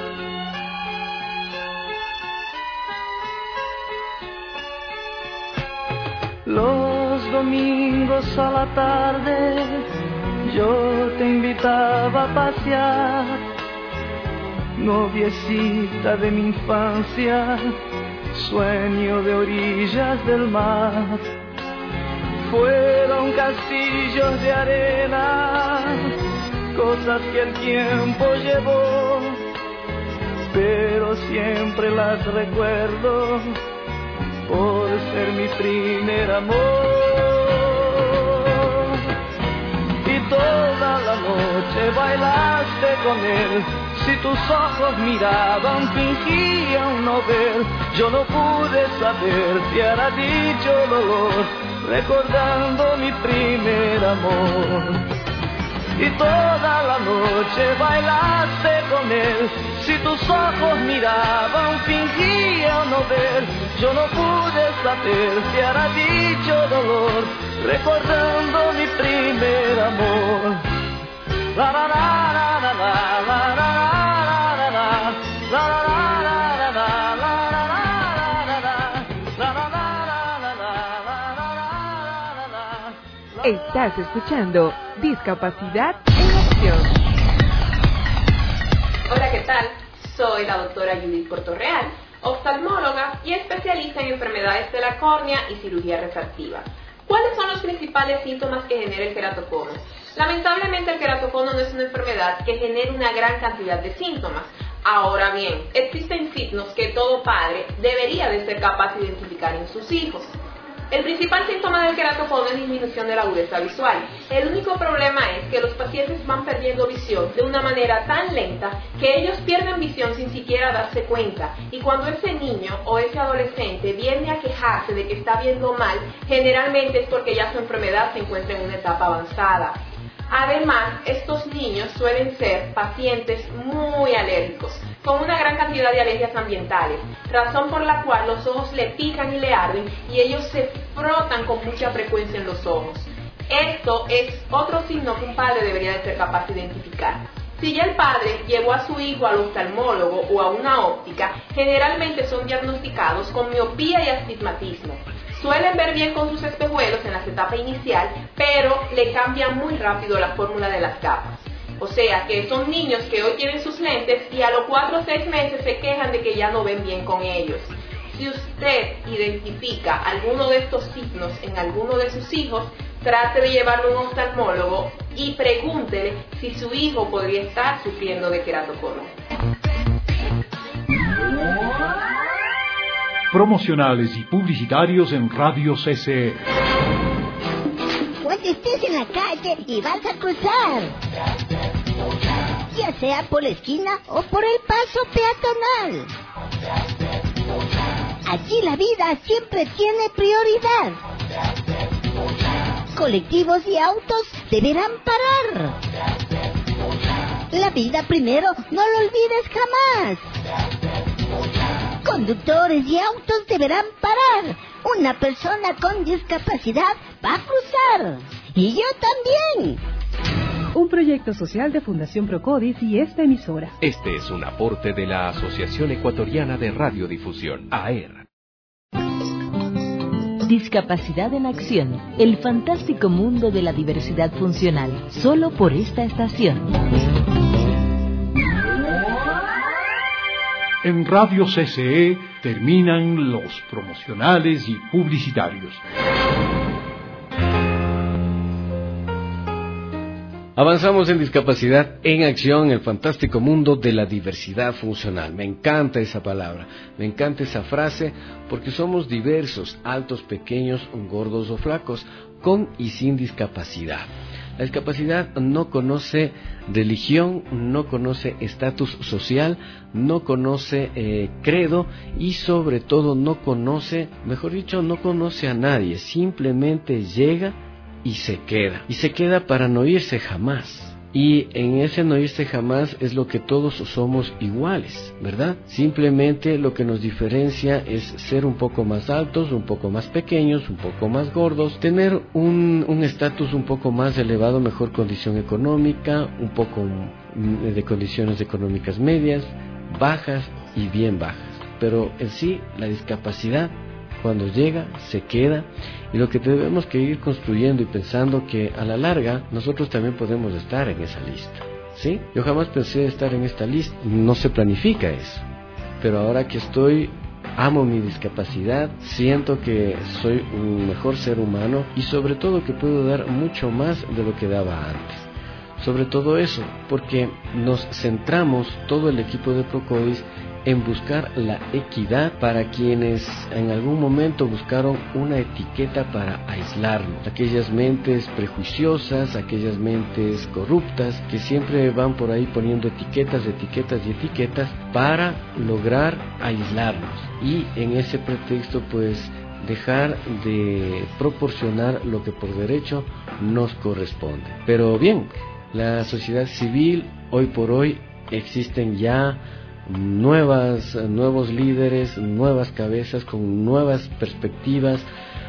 Los domingos a la tarde yo te invitaba a pasear, noviecita de mi infancia, sueño de orillas del mar. Fueron castillos de arena, cosas que el tiempo llevó, pero siempre las recuerdo por ser mi primer amor. Y toda la noche bailaste con él. Si tus ojos miraban, fingían no ver. Yo no pude saber si era dicho dolor, recordando mi primer amor. Y toda la noche bailaste con él. Si tus ojos miraban, fingían no ver. Yo no pude saber si era dicho dolor, recordando mi primer amor. La la la la la la la la. Estás escuchando Discapacidad en Acción. Hola, ¿qué tal? Soy la doctora Judith Portorreal, oftalmóloga y especialista en enfermedades de la córnea y cirugía refractiva. ¿Cuáles son los principales síntomas que genera el queratocono? Lamentablemente el queratocono no es una enfermedad que genere una gran cantidad de síntomas. Ahora bien, existen signos que todo padre debería de ser capaz de identificar en sus hijos. El principal síntoma del queratocono es disminución de la agudeza visual. El único problema es que los pacientes van perdiendo visión de una manera tan lenta que ellos pierden visión sin siquiera darse cuenta. Y cuando ese niño o ese adolescente viene a quejarse de que está viendo mal, generalmente es porque ya su enfermedad se encuentra en una etapa avanzada. Además, estos niños suelen ser pacientes muy alérgicos, con una gran cantidad de alergias ambientales, razón por la cual los ojos le pican y le arden y ellos se frotan con mucha frecuencia en los ojos. Esto es otro signo que un padre debería de ser capaz de identificar. Si ya el padre llevó a su hijo al oftalmólogo o a una óptica, generalmente son diagnosticados con miopía y astigmatismo. Suelen ver bien con sus espejuelos en la etapa inicial, pero le cambian muy rápido la fórmula de las gafas. O sea que son niños que hoy tienen sus lentes y a los cuatro o seis meses se quejan de que ya no ven bien con ellos. Si usted identifica alguno de estos signos en alguno de sus hijos, trate de llevarlo a un oftalmólogo y pregúntele si su hijo podría estar sufriendo de queratocono. Promocionales y publicitarios en Radio C C E. Cuando estés en la calle y vas a cruzar, ya sea por la esquina o por el paso peatonal, allí la vida siempre tiene prioridad. Colectivos y autos deberán parar. La vida primero, no lo olvides jamás. Conductores y autos deberán parar. Una persona con discapacidad va a cruzar. Y yo también. Un proyecto social de Fundación Procodis y esta emisora. Este es un aporte de la Asociación Ecuatoriana de Radiodifusión, A E R. Discapacidad en Acción, el fantástico mundo de la diversidad funcional, solo por esta estación. En Radio C C E terminan los promocionales y publicitarios. Avanzamos en Discapacidad en Acción, el fantástico mundo de la diversidad funcional. Me encanta esa palabra, me encanta esa frase, porque somos diversos, altos, pequeños, gordos o flacos, con y sin discapacidad. La discapacidad no conoce religión, no conoce estatus social, no conoce eh, credo y sobre todo no conoce, mejor dicho, no conoce a nadie, simplemente llega y se queda, y se queda para no irse jamás. Y en ese no irse jamás es lo que todos somos iguales, ¿verdad? Simplemente lo que nos diferencia es ser un poco más altos, un poco más pequeños, un poco más gordos, tener un un estatus un poco más elevado, mejor condición económica, un poco de condiciones económicas medias, bajas y bien bajas. Pero en sí, la discapacidad, cuando llega, se queda, y lo que debemos que ir construyendo y pensando que a la larga nosotros también podemos estar en esa lista, ¿sí? Yo jamás pensé estar en esta lista, no se planifica eso, pero ahora que estoy, amo mi discapacidad, siento que soy un mejor ser humano y sobre todo que puedo dar mucho más de lo que daba antes. Sobre todo eso, porque nos centramos, todo el equipo de Procodis, en buscar la equidad para quienes en algún momento buscaron una etiqueta para aislarnos. Aquellas mentes prejuiciosas, aquellas mentes corruptas que siempre van por ahí poniendo etiquetas, etiquetas y etiquetas para lograr aislarnos. Y en ese pretexto pues dejar de proporcionar lo que por derecho nos corresponde. Pero bien, la sociedad civil, hoy por hoy existen ya nuevas, nuevos líderes, nuevas cabezas con nuevas perspectivas,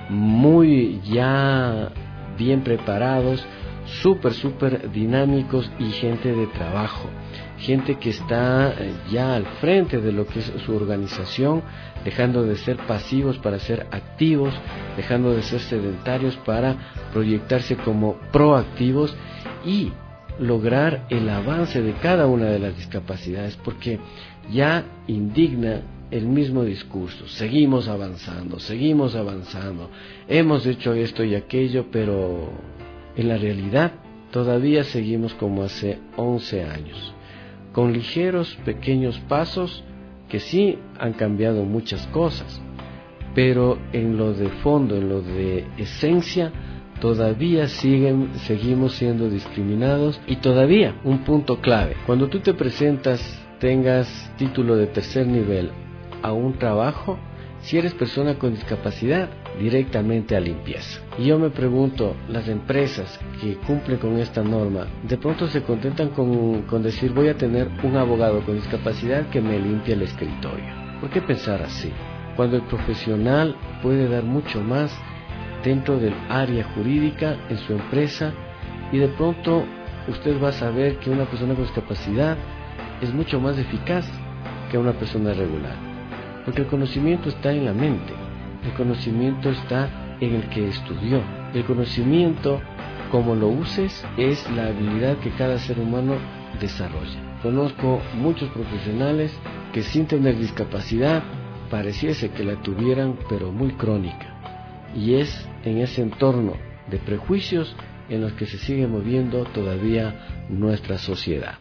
muy ya bien preparados, súper, súper dinámicos y gente de trabajo, gente que está ya al frente de lo que es su organización, dejando de ser pasivos para ser activos, dejando de ser sedentarios para proyectarse como proactivos y lograr el avance de cada una de las discapacidades, porque ya indigna el mismo discurso. Seguimos avanzando, seguimos avanzando, hemos hecho esto y aquello, pero en la realidad todavía seguimos como hace once años, con ligeros pequeños pasos que sí han cambiado muchas cosas, pero en lo de fondo, en lo de esencia, todavía siguen, seguimos siendo discriminados. Y todavía, un punto clave, cuando tú te presentas, tengas título de tercer nivel a un trabajo, si eres persona con discapacidad, directamente a limpieza. Y yo me pregunto, las empresas que cumplen con esta norma, de pronto se contentan con, con decir voy a tener un abogado con discapacidad que me limpie el escritorio. ¿Por qué pensar así? Cuando el profesional puede dar mucho más dentro del área jurídica en su empresa, y de pronto usted va a saber que una persona con discapacidad es mucho más eficaz que una persona regular, porque el conocimiento está en la mente, el conocimiento está en el que estudió, el conocimiento, como lo uses, es la habilidad que cada ser humano desarrolla. Conozco muchos profesionales que sin tener discapacidad pareciese que la tuvieran, pero muy crónica, y es en ese entorno de prejuicios en los que se sigue moviendo todavía nuestra sociedad.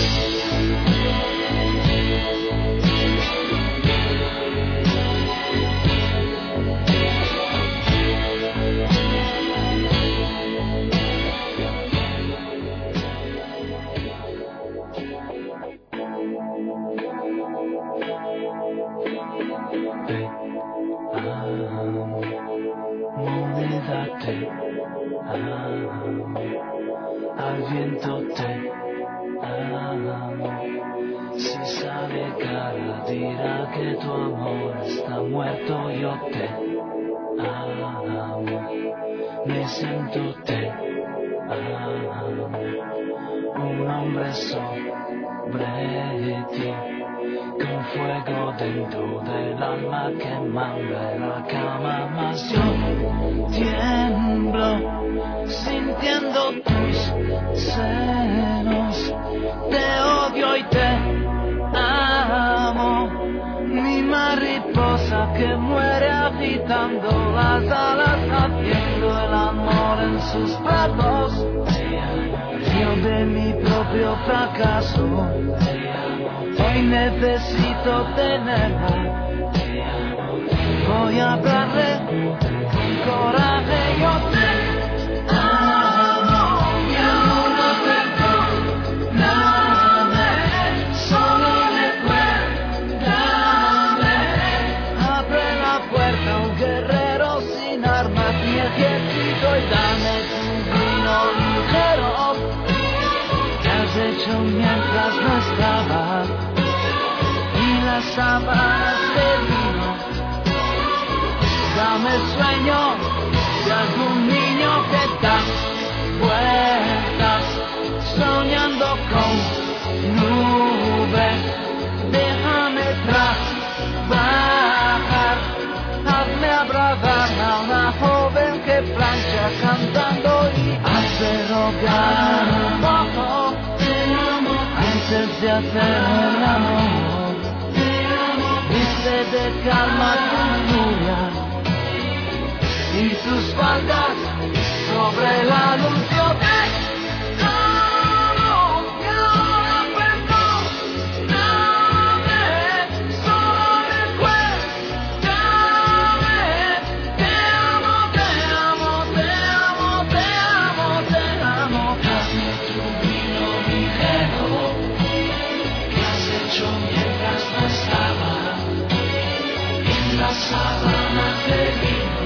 Al viento te amo. Si sale cara dirá que tu amor está muerto. Yo te amo. Me siento te amo. Un hombre sobre ti, con fuego dentro del alma quemando en la cama. Mas yo tiemblo sintiendo tus senos, te odio y te amo, mi mariposa que muere agitando las alas, haciendo el amor en sus brazos. Yo de mi propio fracaso, hoy necesito tenerla. Voy a hablarle con coraje, yo te mientras no estaba, y las sábanas de vino. Dame sueño de algún niño que da vueltas, soñando con nubes. Déjame trabajar, hazme abrazar a una joven que plancha cantando y hace rogar un poco antes de hacer el amor. Viste de calma tu furia y tus faldas sobre la luz. Yo te amo y ahora perdóname, solo recuérdame. Te amo, te amo, te amo, te amo, te amo. Dame tu vino ligero, mientras no estaba en la sábana de vino.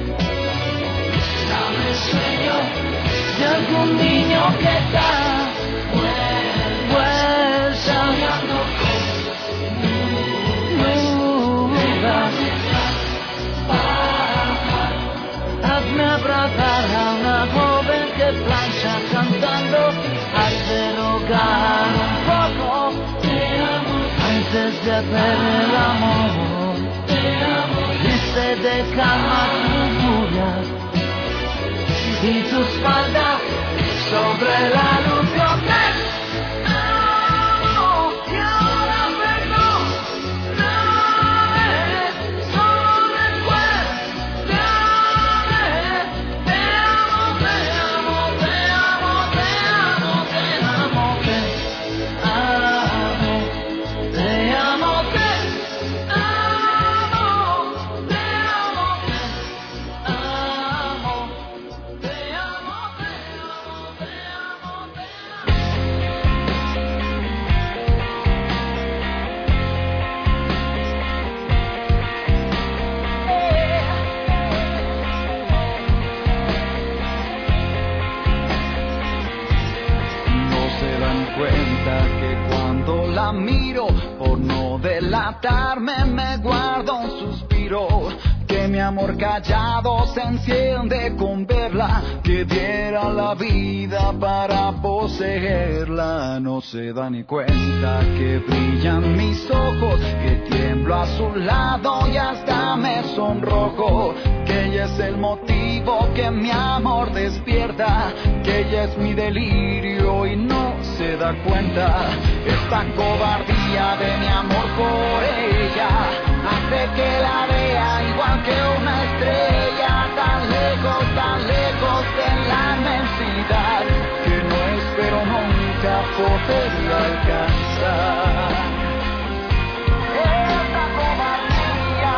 Dame sueño de algún niño que está vuelta, soñando con nubes. Hazme abrazar a una joven que plancha cantando, hazme rogar un poco antes de hacer el amor. Te amo. Viste de calma tu furia y tus faldas sobre la luz. Yo te amo y ahora perdóname, solo recuérdame. Te amo, te amo, te amo, te amo, te amo, te amo. Te amo, te amo, te amo, te amo, te amo, te amo, te amo, te amo. miro, por no delatarme me guardo un suspiro. Que mi amor callado se enciende con verla, que diera la vida para poseerla. No se da ni cuenta que brillan mis ojos, que tiemblo a su lado y hasta me sonrojo. Que ella es el motivo que mi amor despierta, que ella es mi delirio y no se da cuenta. Esta cobardía de mi amor por ella hace que la vea igual que una estrella, tan lejos, tan lejos en la inmensidad, que no espero nunca poderla alcanzar. Esta cobardía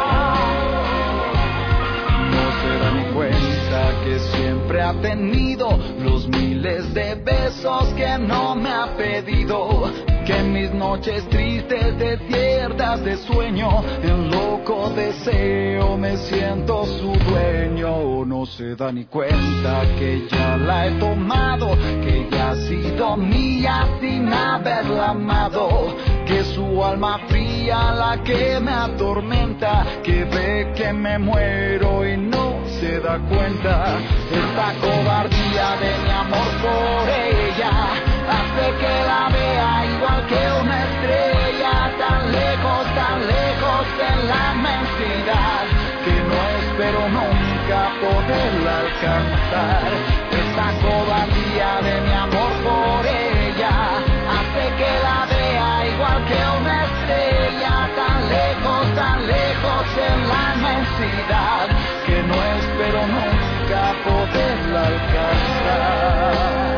no se da ni cuenta que siempre ha tenido los miles de besos que no me ha pedido. Que en mis noches tristes, desiertas de sueño, en loco deseo me siento su dueño. No se da ni cuenta que ya la he tomado, que ya ha sido mía sin haberla amado. Que su alma fría la que me atormenta, que ve que me muero y no se da cuenta. Esta cobardía de mi amor por ella hace que la vea igual que una estrella, tan lejos, tan lejos en la inmensidad, que no espero nunca poderla alcanzar. Esta cobardía de mi amor por ella hace que la vea igual que una estrella, tan lejos, tan lejos en la inmensidad, que no espero nunca poderla alcanzar.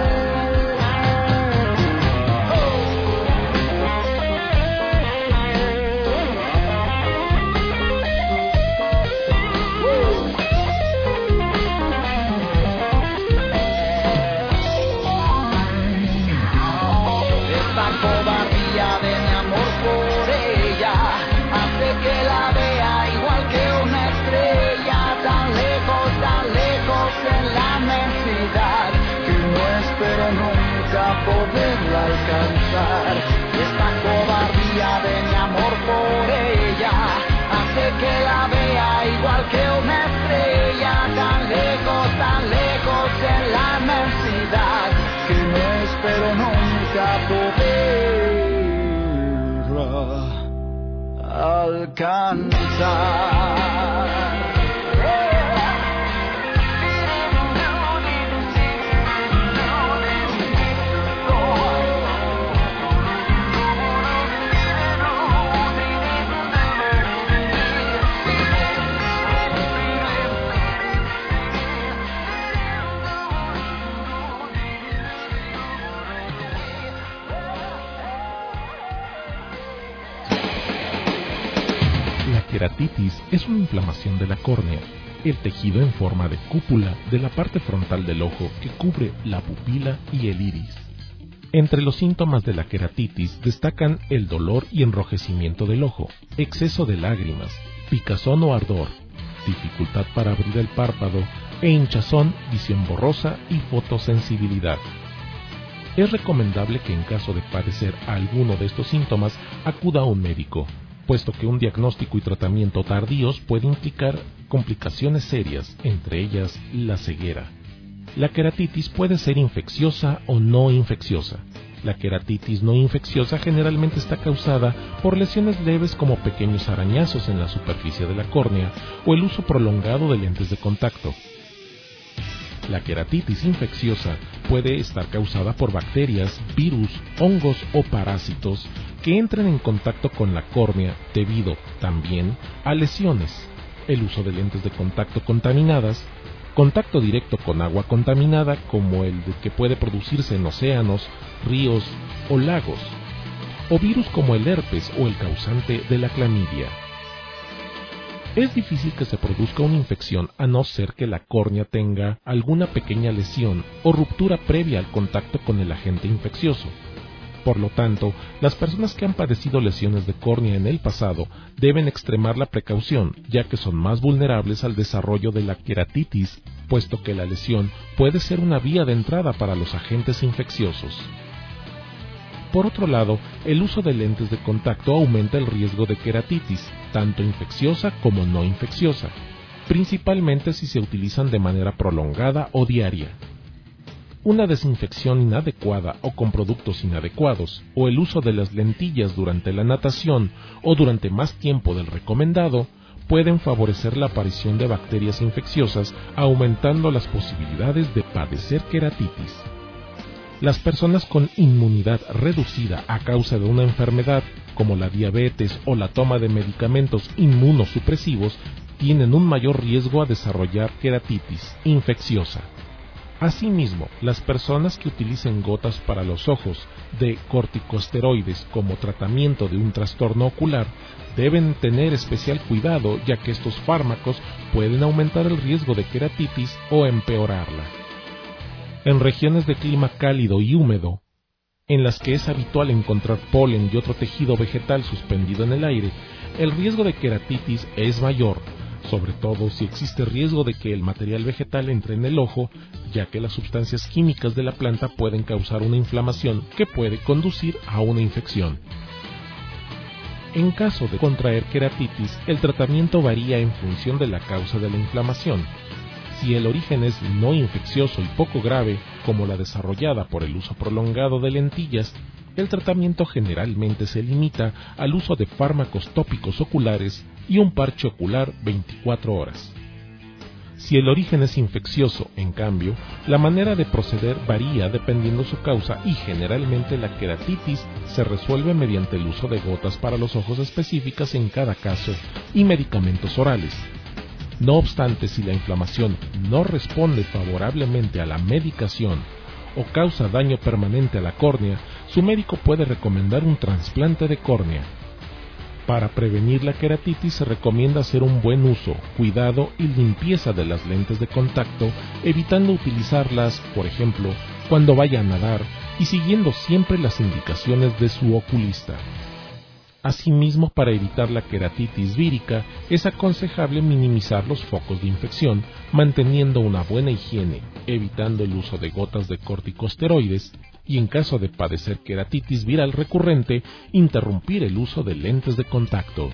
Cobardía de mi amor por ella hace que la vea igual que una estrella, tan lejos, tan lejos en la inmensidad, que no espero nunca poderla alcanzar. Esta cobardía de mi amor por ella hace que la vea igual que una estrella, tan lejos, tan lejos en la inmensidad, que no espero nunca poderla alcanzar. La queratitis es una inflamación de la córnea, el tejido en forma de cúpula de la parte frontal del ojo que cubre la pupila y el iris. Entre los síntomas de la queratitis destacan el dolor y enrojecimiento del ojo, exceso de lágrimas, picazón o ardor, dificultad para abrir el párpado e hinchazón, visión borrosa y fotosensibilidad. Es recomendable que en caso de padecer alguno de estos síntomas acuda a un médico, puesto que un diagnóstico y tratamiento tardíos puede implicar complicaciones serias, entre ellas la ceguera. La queratitis puede ser infecciosa o no infecciosa. La queratitis no infecciosa generalmente está causada por lesiones leves como pequeños arañazos en la superficie de la córnea o el uso prolongado de lentes de contacto. La queratitis infecciosa puede estar causada por bacterias, virus, hongos o parásitos que entren en contacto con la córnea debido también a lesiones, el uso de lentes de contacto contaminadas, contacto directo con agua contaminada como el que puede producirse en océanos, ríos o lagos, o virus como el herpes o el causante de la clamidia. Es difícil que se produzca una infección a no ser que la córnea tenga alguna pequeña lesión o ruptura previa al contacto con el agente infeccioso. Por lo tanto, las personas que han padecido lesiones de córnea en el pasado deben extremar la precaución, ya que son más vulnerables al desarrollo de la queratitis, puesto que la lesión puede ser una vía de entrada para los agentes infecciosos. Por otro lado, el uso de lentes de contacto aumenta el riesgo de queratitis, tanto infecciosa como no infecciosa, principalmente si se utilizan de manera prolongada o diaria. Una desinfección inadecuada o con productos inadecuados, o el uso de las lentillas durante la natación o durante más tiempo del recomendado, pueden favorecer la aparición de bacterias infecciosas, aumentando las posibilidades de padecer queratitis. Las personas con inmunidad reducida a causa de una enfermedad, como la diabetes o la toma de medicamentos inmunosupresivos, tienen un mayor riesgo a desarrollar queratitis infecciosa. Asimismo, las personas que utilicen gotas para los ojos de corticosteroides como tratamiento de un trastorno ocular deben tener especial cuidado, ya que estos fármacos pueden aumentar el riesgo de queratitis o empeorarla. En regiones de clima cálido y húmedo, en las que es habitual encontrar polen y otro tejido vegetal suspendido en el aire, el riesgo de queratitis es mayor, sobre todo si existe riesgo de que el material vegetal entre en el ojo, ya que las sustancias químicas de la planta pueden causar una inflamación que puede conducir a una infección. En caso de contraer queratitis, el tratamiento varía en función de la causa de la inflamación. Si el origen es no infeccioso y poco grave, como la desarrollada por el uso prolongado de lentillas, el tratamiento generalmente se limita al uso de fármacos tópicos oculares y un parche ocular veinticuatro horas. Si el origen es infeccioso, en cambio, la manera de proceder varía dependiendo su causa y generalmente la queratitis se resuelve mediante el uso de gotas para los ojos específicas en cada caso y medicamentos orales. No obstante, si la inflamación no responde favorablemente a la medicación o causa daño permanente a la córnea, su médico puede recomendar un trasplante de córnea. Para prevenir la queratitis se recomienda hacer un buen uso, cuidado y limpieza de las lentes de contacto, evitando utilizarlas, por ejemplo, cuando vaya a nadar y siguiendo siempre las indicaciones de su oculista. Asimismo, para evitar la queratitis vírica, es aconsejable minimizar los focos de infección, manteniendo una buena higiene, evitando el uso de gotas de corticosteroides y, en caso de padecer queratitis viral recurrente, interrumpir el uso de lentes de contacto.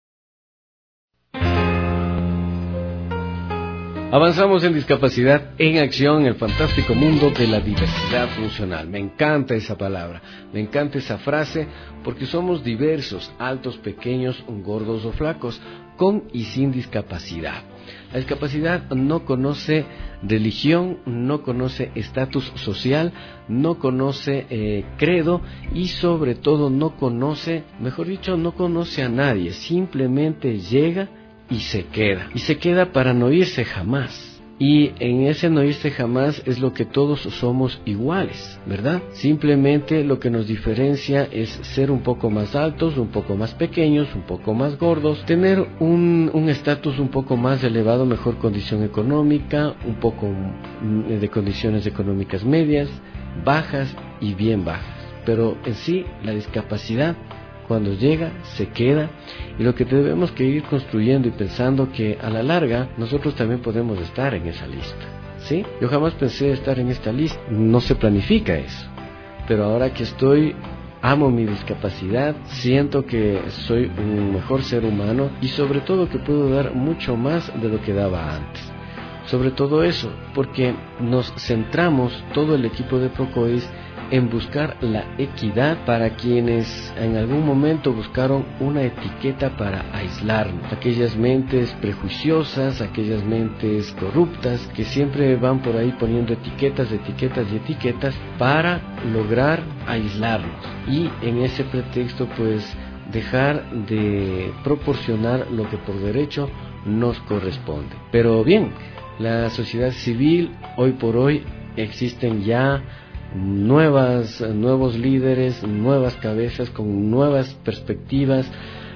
Avanzamos en Discapacidad en Acción, el fantástico mundo de la diversidad funcional. Me encanta esa palabra, me encanta esa frase, porque somos diversos, altos, pequeños, gordos o flacos, con y sin discapacidad. La discapacidad no conoce religión, no conoce estatus social, no conoce eh, credo y sobre todo no conoce, mejor dicho, no conoce a nadie, simplemente llega y se queda, y se queda para no irse jamás. Y en ese no irse jamás es lo que todos somos iguales, ¿verdad? Simplemente lo que nos diferencia es ser un poco más altos, un poco más pequeños, un poco más gordos, tener un estatus un, un poco más elevado, mejor condición económica, un poco de condiciones económicas medias, bajas y bien bajas. Pero en sí, la discapacidad, cuando llega, se queda, y lo que debemos que ir construyendo y pensando que a la larga nosotros también podemos estar en esa lista, ¿sí? Yo jamás pensé estar en esta lista, no se planifica eso, pero ahora que estoy, amo mi discapacidad, siento que soy un mejor ser humano y sobre todo que puedo dar mucho más de lo que daba antes. Sobre todo eso, porque nos centramos, todo el equipo de Procodis, en buscar la equidad para quienes en algún momento buscaron una etiqueta para aislarnos. Aquellas mentes prejuiciosas, aquellas mentes corruptas que siempre van por ahí poniendo etiquetas, etiquetas y etiquetas para lograr aislarnos. Y en ese pretexto pues dejar de proporcionar lo que por derecho nos corresponde. Pero bien, la sociedad civil, hoy por hoy existen ya nuevas, nuevos líderes, nuevas cabezas con nuevas perspectivas,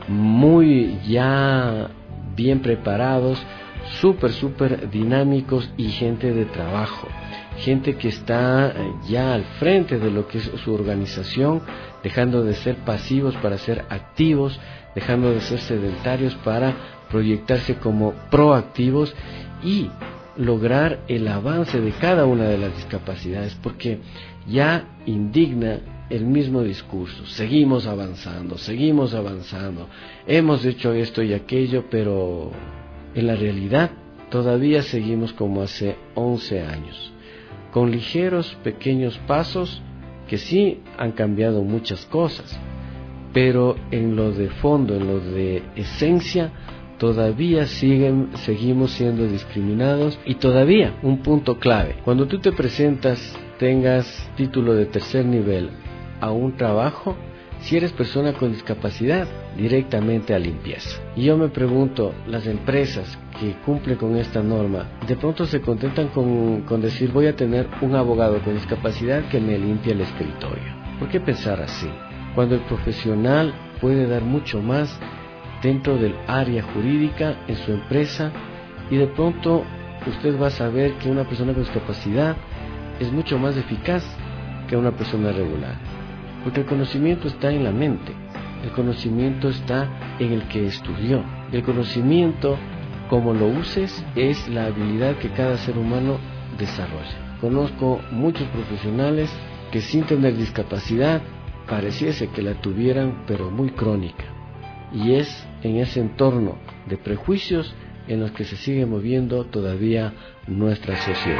muy ya bien preparados, súper, súper dinámicos y gente de trabajo, gente que está ya al frente de lo que es su organización, dejando de ser pasivos para ser activos, dejando de ser sedentarios para proyectarse como proactivos y lograr el avance de cada una de las discapacidades, porque ya indigna el mismo discurso, seguimos avanzando, seguimos avanzando, hemos hecho esto y aquello, pero en la realidad todavía seguimos como hace once años, con ligeros pequeños pasos que sí han cambiado muchas cosas, pero en lo de fondo, en lo de esencia, todavía siguen, seguimos siendo discriminados. Y todavía un punto clave, cuando tú te presentas, tengas título de tercer nivel a un trabajo, si eres persona con discapacidad, directamente a limpieza. Y yo me pregunto, las empresas que cumplen con esta norma, de pronto se contentan con, con decir, voy a tener un abogado con discapacidad que me limpie el escritorio. ¿Por qué pensar así? Cuando el profesional puede dar mucho más dentro del área jurídica, en su empresa, y de pronto usted va a saber que una persona con discapacidad es mucho más eficaz que una persona regular, porque el conocimiento está en la mente, el conocimiento está en el que estudió, el conocimiento, como lo uses, es la habilidad que cada ser humano desarrolla. Conozco muchos profesionales que sin tener discapacidad pareciese que la tuvieran, pero muy crónica, y es en ese entorno de prejuicios en los que se sigue moviendo todavía nuestra sociedad.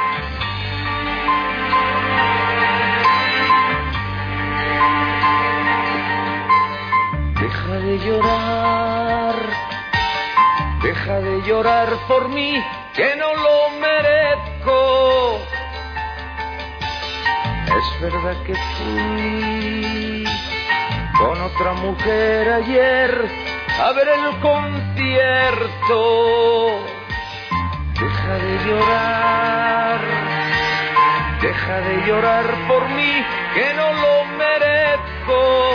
Deja de llorar, deja de llorar por mí, que no lo merezco. Es verdad que fui con otra mujer ayer a ver el concierto. Deja de llorar, deja de llorar por mí, que no lo merezco.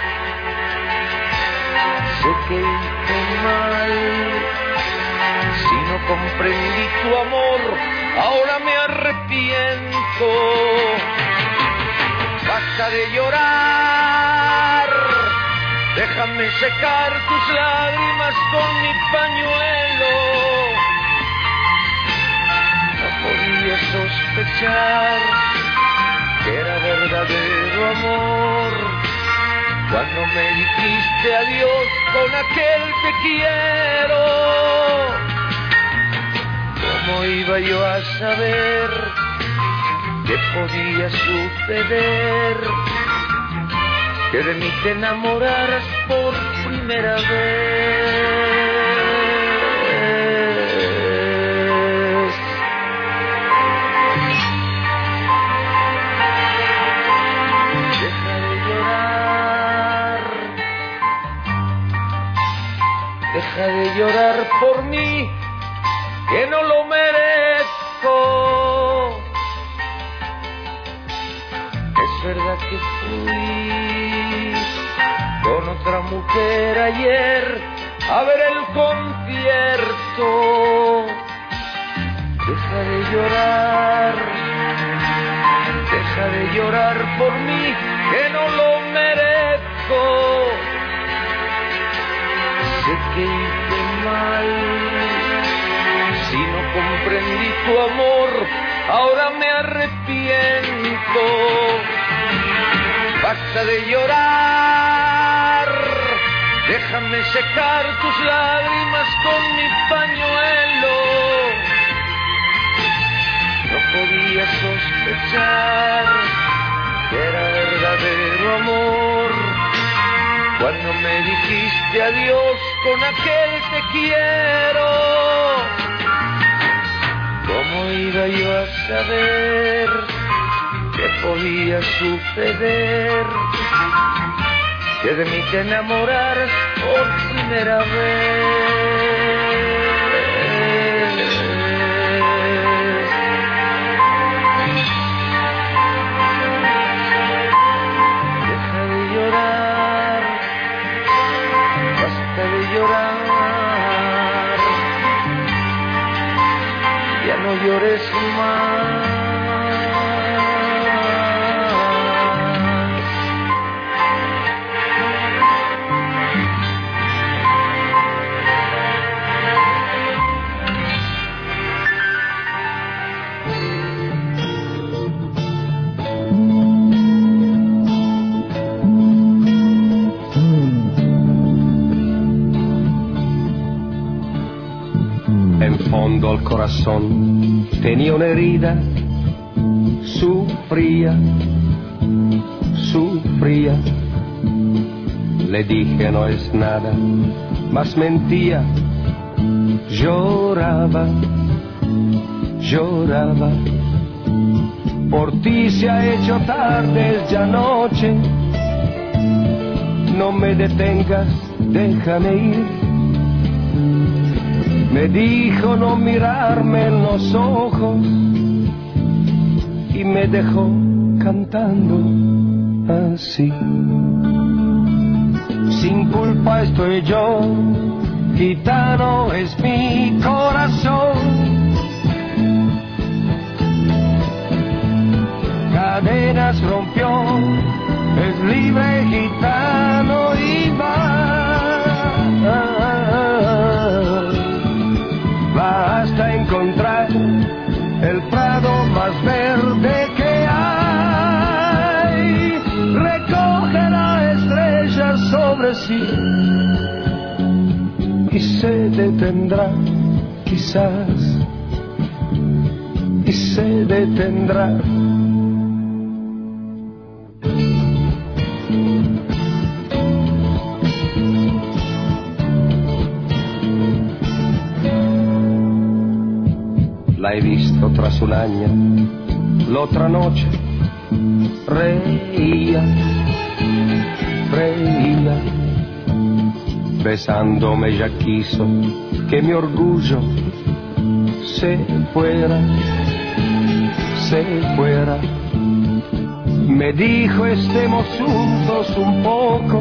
Sé que hice mal, si no comprendí tu amor, ahora me arrepiento. Basta de llorar, déjame secar tus lágrimas con mi pañuelo. No podía sospechar que era verdadero amor cuando me dijiste adiós con aquel te quiero. ¿Cómo iba yo a saber que podía suceder que de mí te enamoraras por primera vez? Deja de llorar, deja de llorar por mí, que no lo merezco. Es verdad que fui con otra mujer ayer a ver el concierto. Deja de llorar, deja de llorar por mí, que no lo merezco. Sé que hice mal, si no comprendí tu amor, ahora me arrepiento. Basta de llorar, déjame secar tus lágrimas con mi pañuelo. No podía sospechar que era verdadero amor cuando me dijiste adiós con aquel te quiero. ¿Cómo iba yo a saber que podía suceder que de mí te enamoraras por primera vez? Deja de llorar, basta de llorar, ya no llores más. fondo al corazón tenía una herida, sufría, sufría. Le dije no es nada, mas mentía, lloraba, lloraba. Por ti se ha hecho tarde, es ya noche, no me detengas, déjame ir. Me dijo no mirarme en los ojos y me dejó cantando así. Sin culpa estoy yo, gitano es mi corazón. Cadenas rompió, es libre gitano y va. Va hasta encontrar el prado más verde que hay. Recogerá estrellas sobre sí y se detendrá, quizás, y se detendrá. La he visto tras un año, la otra noche reía, reía. Besándome ya quiso que mi orgullo se fuera, se fuera. Me dijo estemos juntos un poco,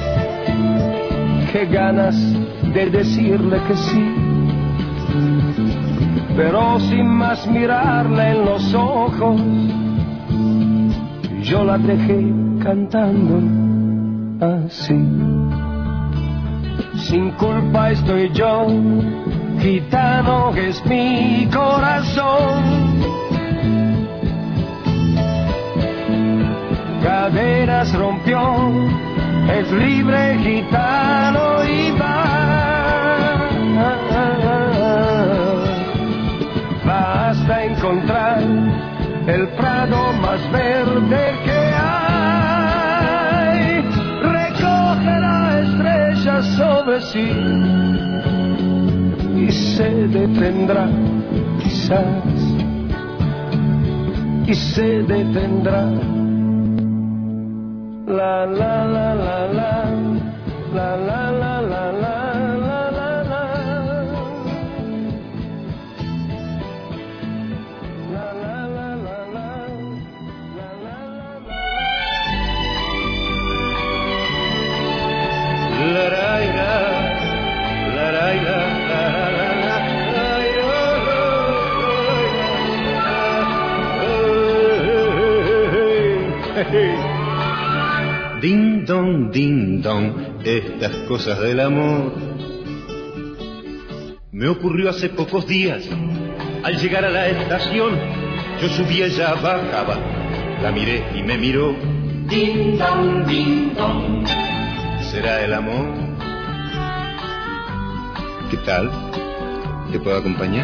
qué ganas de decirle que sí. Pero sin más mirarla en los ojos, yo la dejé cantando así. Sin culpa estoy yo, gitano es mi corazón. Caderas rompió, es libre gitano y va. Basta encontrar el prado más verde que hay. Recogerá estrellas sobre sí y se detendrá, quizás, y se detendrá. La la la la la, la la la la la. Ding dong, ding dong, estas cosas del amor. Me ocurrió hace pocos días, al llegar a la estación, yo subía, ella bajaba, la miré y me miró. Ding dong, ding dong, ¿será el amor? ¿Qué tal? ¿Te puedo acompañar?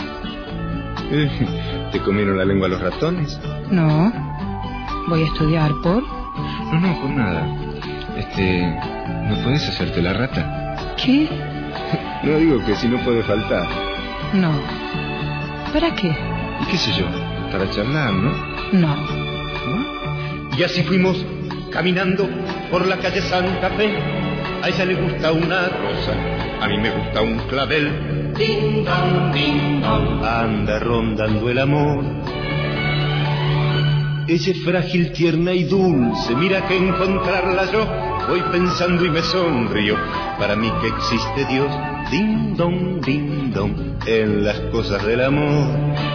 ¿Te comieron la lengua los ratones? No, voy a estudiar por... No, no, por nada. Este, ¿no puedes hacerte la rata? ¿Qué? No, digo que si no puede faltar. No. ¿Para qué? ¿Y qué sé yo? Para charlar, ¿no? No. ¿No? Y así fuimos caminando por la calle Santa Fe. A ella le gusta una rosa, a mí me gusta un clavel. Ding dong, ding dong, anda rondando el amor. Ella es frágil, tierna y dulce, mira que encontrarla yo voy pensando y me sonrío. Para mí que existe Dios, ding dong, ding dong, en las cosas del amor.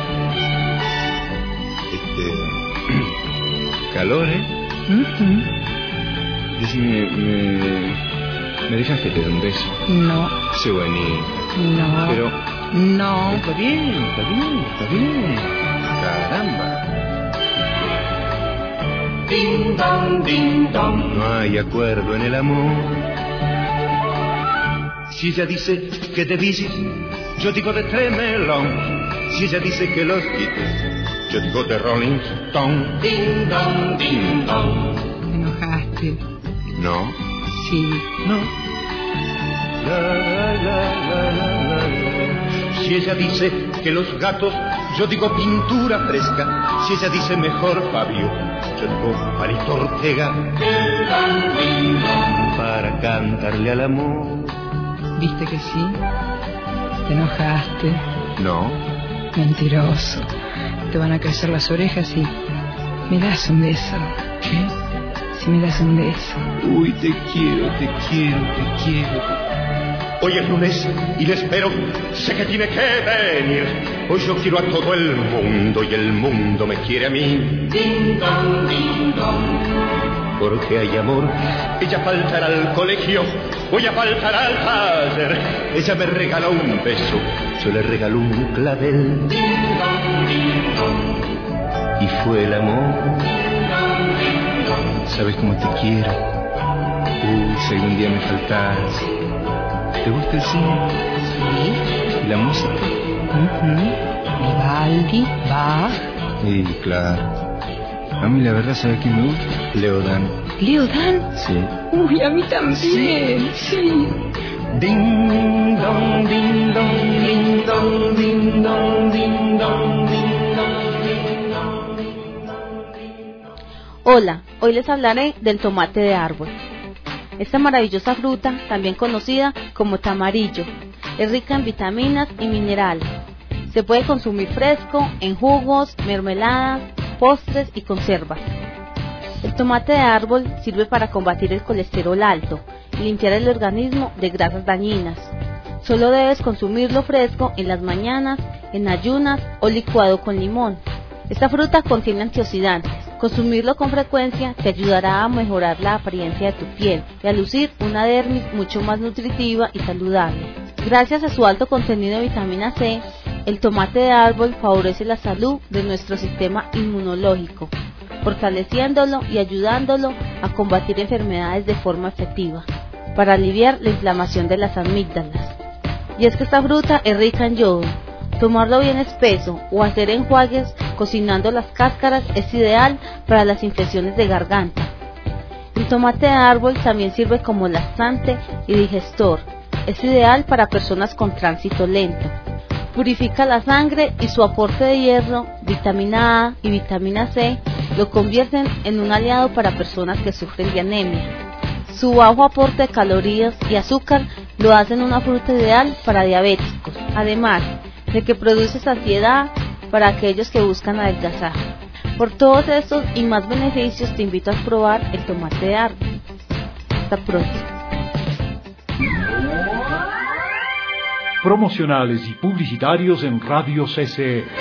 Este... calor, ¿eh? Uh-huh. Decime, me... ¿me dejas que te dé un beso? No. Sé bonito. No. Pero... no. Está bien, está bien, está bien. Caramba. Ding dong, ding dong, no hay acuerdo en el amor. Si ella dice que te dices, yo digo de Tremelón. Si ella dice que los Beatles, yo digo de Rolling Stone. Ding dong, ding dong. Te enojaste. No. Sí. No. La, la, la, la, la, la. Si ella dice que los gatos, yo digo pintura fresca. Si ella dice mejor Fabio, yo digo Palito Ortega. Para cantarle al amor. ¿Viste que sí? ¿Te enojaste? No. Mentiroso. Te van a crecer las orejas y me das un beso. ¿Qué? Si me das un beso. Uy, te quiero, te quiero, te quiero. Hoy es lunes y le espero, sé que tiene que venir. Hoy yo quiero a todo el mundo y el mundo me quiere a mí. Ding dong, ding dong. Porque hay amor, ella faltará al colegio, voy a faltar al taller. Ella me regaló un beso, yo le regaló un clavel. Ding dong, ding dong. Y fue el amor. ¿Sabes cómo te quiero? Uy, si algún día me faltas. ¿Te gusta el cine? Sí. ¿Y la música? Uh-huh. Vivaldi, Bach. Sí, claro. A mí la verdad, ¿sabes quién me gusta? Leodan. ¿Leodan? Sí. Uy, a mí también. Sí. sí. Ding dong, ding dong, ding dong, ding dong, ding dong, ding dong. Hola, hoy les hablaré del tomate de árbol. Esta maravillosa fruta, también conocida como tamarillo, es rica en vitaminas y minerales. Se puede consumir fresco, en jugos, mermeladas, postres y conservas. El tomate de árbol sirve para combatir el colesterol alto y limpiar el organismo de grasas dañinas. Solo debes consumirlo fresco en las mañanas, en ayunas o licuado con limón. Esta fruta contiene antioxidantes. Consumirlo con frecuencia te ayudará a mejorar la apariencia de tu piel y a lucir una dermis mucho más nutritiva y saludable. Gracias a su alto contenido de vitamina C, el tomate de árbol favorece la salud de nuestro sistema inmunológico, fortaleciéndolo y ayudándolo a combatir enfermedades de forma efectiva, para aliviar la inflamación de las amígdalas. Y es que esta fruta es rica en yodo. Tomarlo bien espeso o hacer enjuagues cocinando las cáscaras es ideal para las infecciones de garganta. El tomate de árbol también sirve como laxante y digestor. Es ideal para personas con tránsito lento. Purifica la sangre y su aporte de hierro, vitamina A y vitamina C lo convierten en un aliado para personas que sufren de anemia. Su bajo aporte de calorías y azúcar lo hacen una fruta ideal para diabéticos, además de que produce saciedad para aquellos que buscan adelgazar. Por todos estos y más beneficios te invito a probar el tomate de árbol. Hasta pronto. Promocionales y publicitarios en Radio C C E.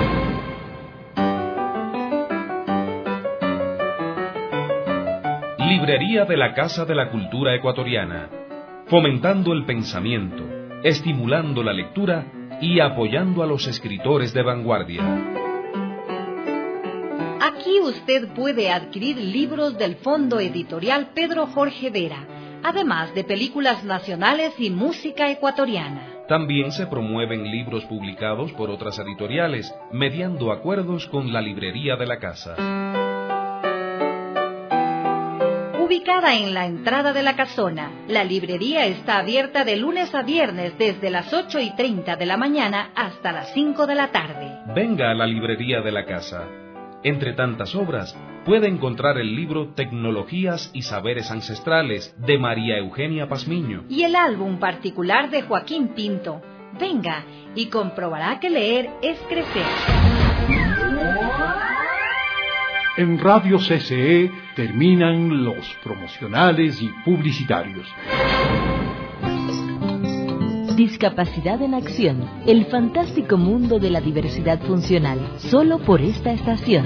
Librería de la Casa de la Cultura Ecuatoriana, fomentando el pensamiento, estimulando la lectura y apoyando a los escritores de vanguardia. Aquí usted puede adquirir libros del Fondo Editorial Pedro Jorge Vera, además de películas nacionales y música ecuatoriana. También se promueven libros publicados por otras editoriales, mediando acuerdos con la librería de la casa. Ubicada en la entrada de la casona, la librería está abierta de lunes a viernes desde las ocho y treinta de la mañana hasta las cinco de la tarde. Venga a la librería de la casa. Entre tantas obras, puede encontrar el libro Tecnologías y Saberes Ancestrales de María Eugenia Pazmiño y el álbum particular de Joaquín Pinto. Venga y comprobará que leer es crecer. En Radio C C E terminan los promocionales y publicitarios. Discapacidad en Acción, el fantástico mundo de la diversidad funcional, solo por esta estación.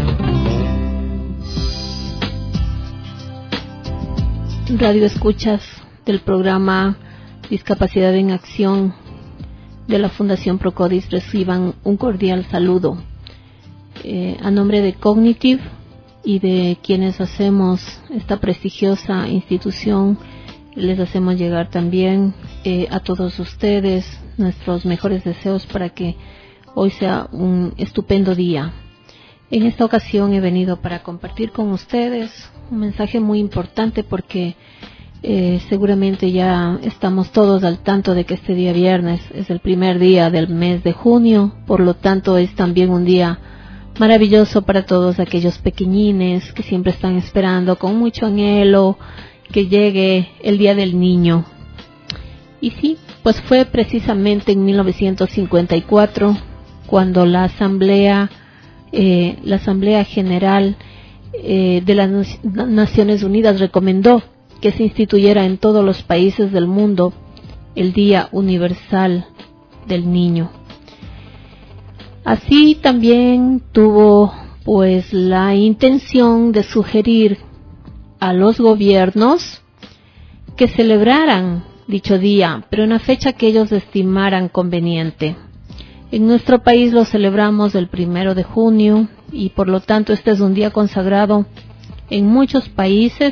Radio escuchas del programa Discapacidad en Acción de la Fundación Procodis reciban un cordial saludo. Eh, a nombre de Cognitive y de quienes hacemos esta prestigiosa institución, les hacemos llegar también eh, a todos ustedes nuestros mejores deseos para que hoy sea un estupendo día. En esta ocasión he venido para compartir con ustedes un mensaje muy importante porque eh, seguramente ya estamos todos al tanto de que este día viernes es el primer día del mes de junio, por lo tanto es también un día maravilloso para todos aquellos pequeñines que siempre están esperando con mucho anhelo que llegue el Día del Niño. Y sí, pues fue precisamente en mil novecientos cincuenta y cuatro cuando la Asamblea Eh, la Asamblea General eh, de las Naciones Unidas recomendó que se instituyera en todos los países del mundo el Día Universal del Niño. Así también tuvo pues la intención de sugerir a los gobiernos que celebraran dicho día, pero en una fecha que ellos estimaran conveniente. En nuestro país lo celebramos el primero de junio y por lo tanto este es un día consagrado en muchos países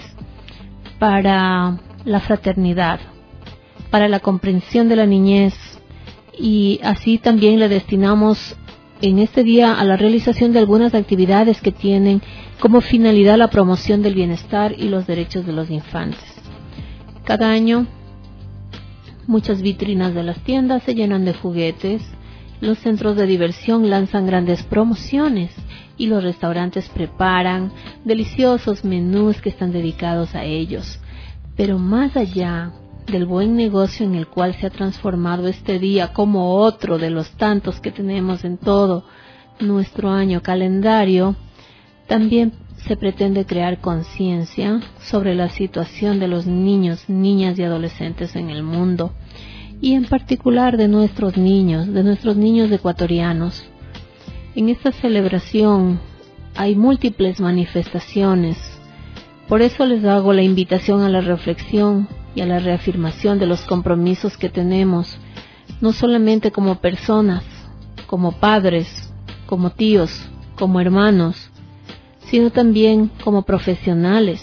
para la fraternidad, para la comprensión de la niñez, y así también le destinamos en este día a la realización de algunas actividades que tienen como finalidad la promoción del bienestar y los derechos de los infantes. Cada año muchas vitrinas de las tiendas se llenan de juguetes. Los centros de diversión lanzan grandes promociones y los restaurantes preparan deliciosos menús que están dedicados a ellos. Pero más allá del buen negocio en el cual se ha transformado este día como otro de los tantos que tenemos en todo nuestro año calendario, también se pretende crear conciencia sobre la situación de los niños, niñas y adolescentes en el mundo, y en particular de nuestros niños, de nuestros niños ecuatorianos. En esta celebración hay múltiples manifestaciones, por eso les hago la invitación a la reflexión y a la reafirmación de los compromisos que tenemos, no solamente como personas, como padres, como tíos, como hermanos, sino también como profesionales,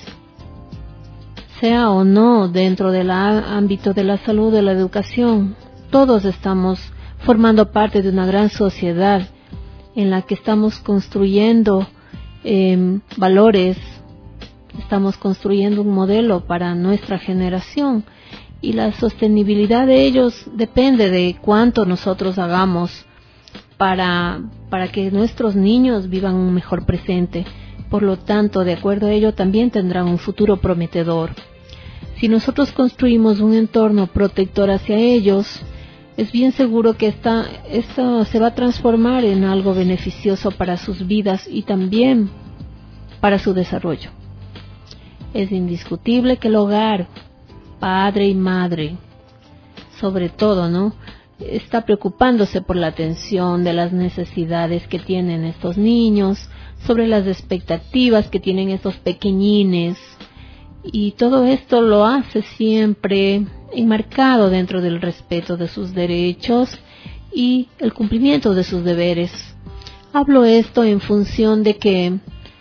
sea o no dentro del ámbito de la salud, de la educación. Todos estamos formando parte de una gran sociedad en la que estamos construyendo eh, valores, estamos construyendo un modelo para nuestra generación, y la sostenibilidad de ellos depende de cuánto nosotros hagamos para, para que nuestros niños vivan un mejor presente. Por lo tanto, de acuerdo a ello, también tendrán un futuro prometedor. Si nosotros construimos un entorno protector hacia ellos, es bien seguro que esta, esto se va a transformar en algo beneficioso para sus vidas y también para su desarrollo. Es indiscutible que el hogar, padre y madre, sobre todo, ¿no?, está preocupándose por la atención de las necesidades que tienen estos niños, sobre las expectativas que tienen estos pequeñines. Y todo esto lo hace siempre enmarcado dentro del respeto de sus derechos y el cumplimiento de sus deberes. Hablo esto en función de que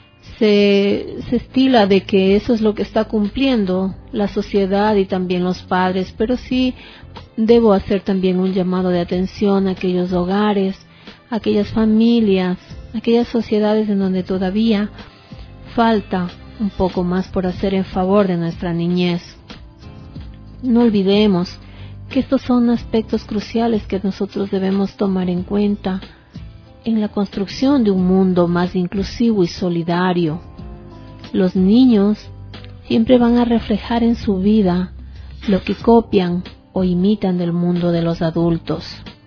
se, se estila de que eso es lo que está cumpliendo la sociedad y también los padres, pero sí debo hacer también un llamado de atención a aquellos hogares, a aquellas familias, a aquellas sociedades en donde todavía falta un poco más por hacer en favor de nuestra niñez. No olvidemos que estos son aspectos cruciales que nosotros debemos tomar en cuenta en la construcción de un mundo más inclusivo y solidario. Los niños siempre van a reflejar en su vida lo que copian o imitan del mundo de los adultos.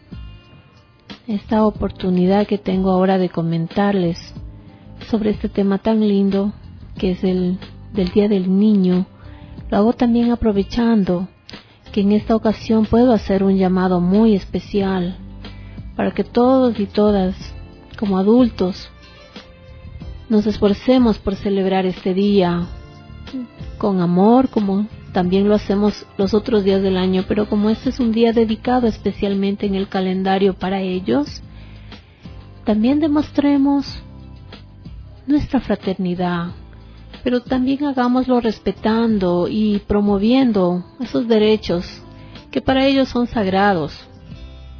Esta oportunidad que tengo ahora de comentarles sobre este tema tan lindo que es el del Día del Niño, lo hago también aprovechando que en esta ocasión puedo hacer un llamado muy especial para que todos y todas, como adultos, nos esforcemos por celebrar este día con amor, como también lo hacemos los otros días del año, pero como este es un día dedicado especialmente en el calendario para ellos, también demostremos nuestra fraternidad, pero también hagámoslo respetando y promoviendo esos derechos que para ellos son sagrados.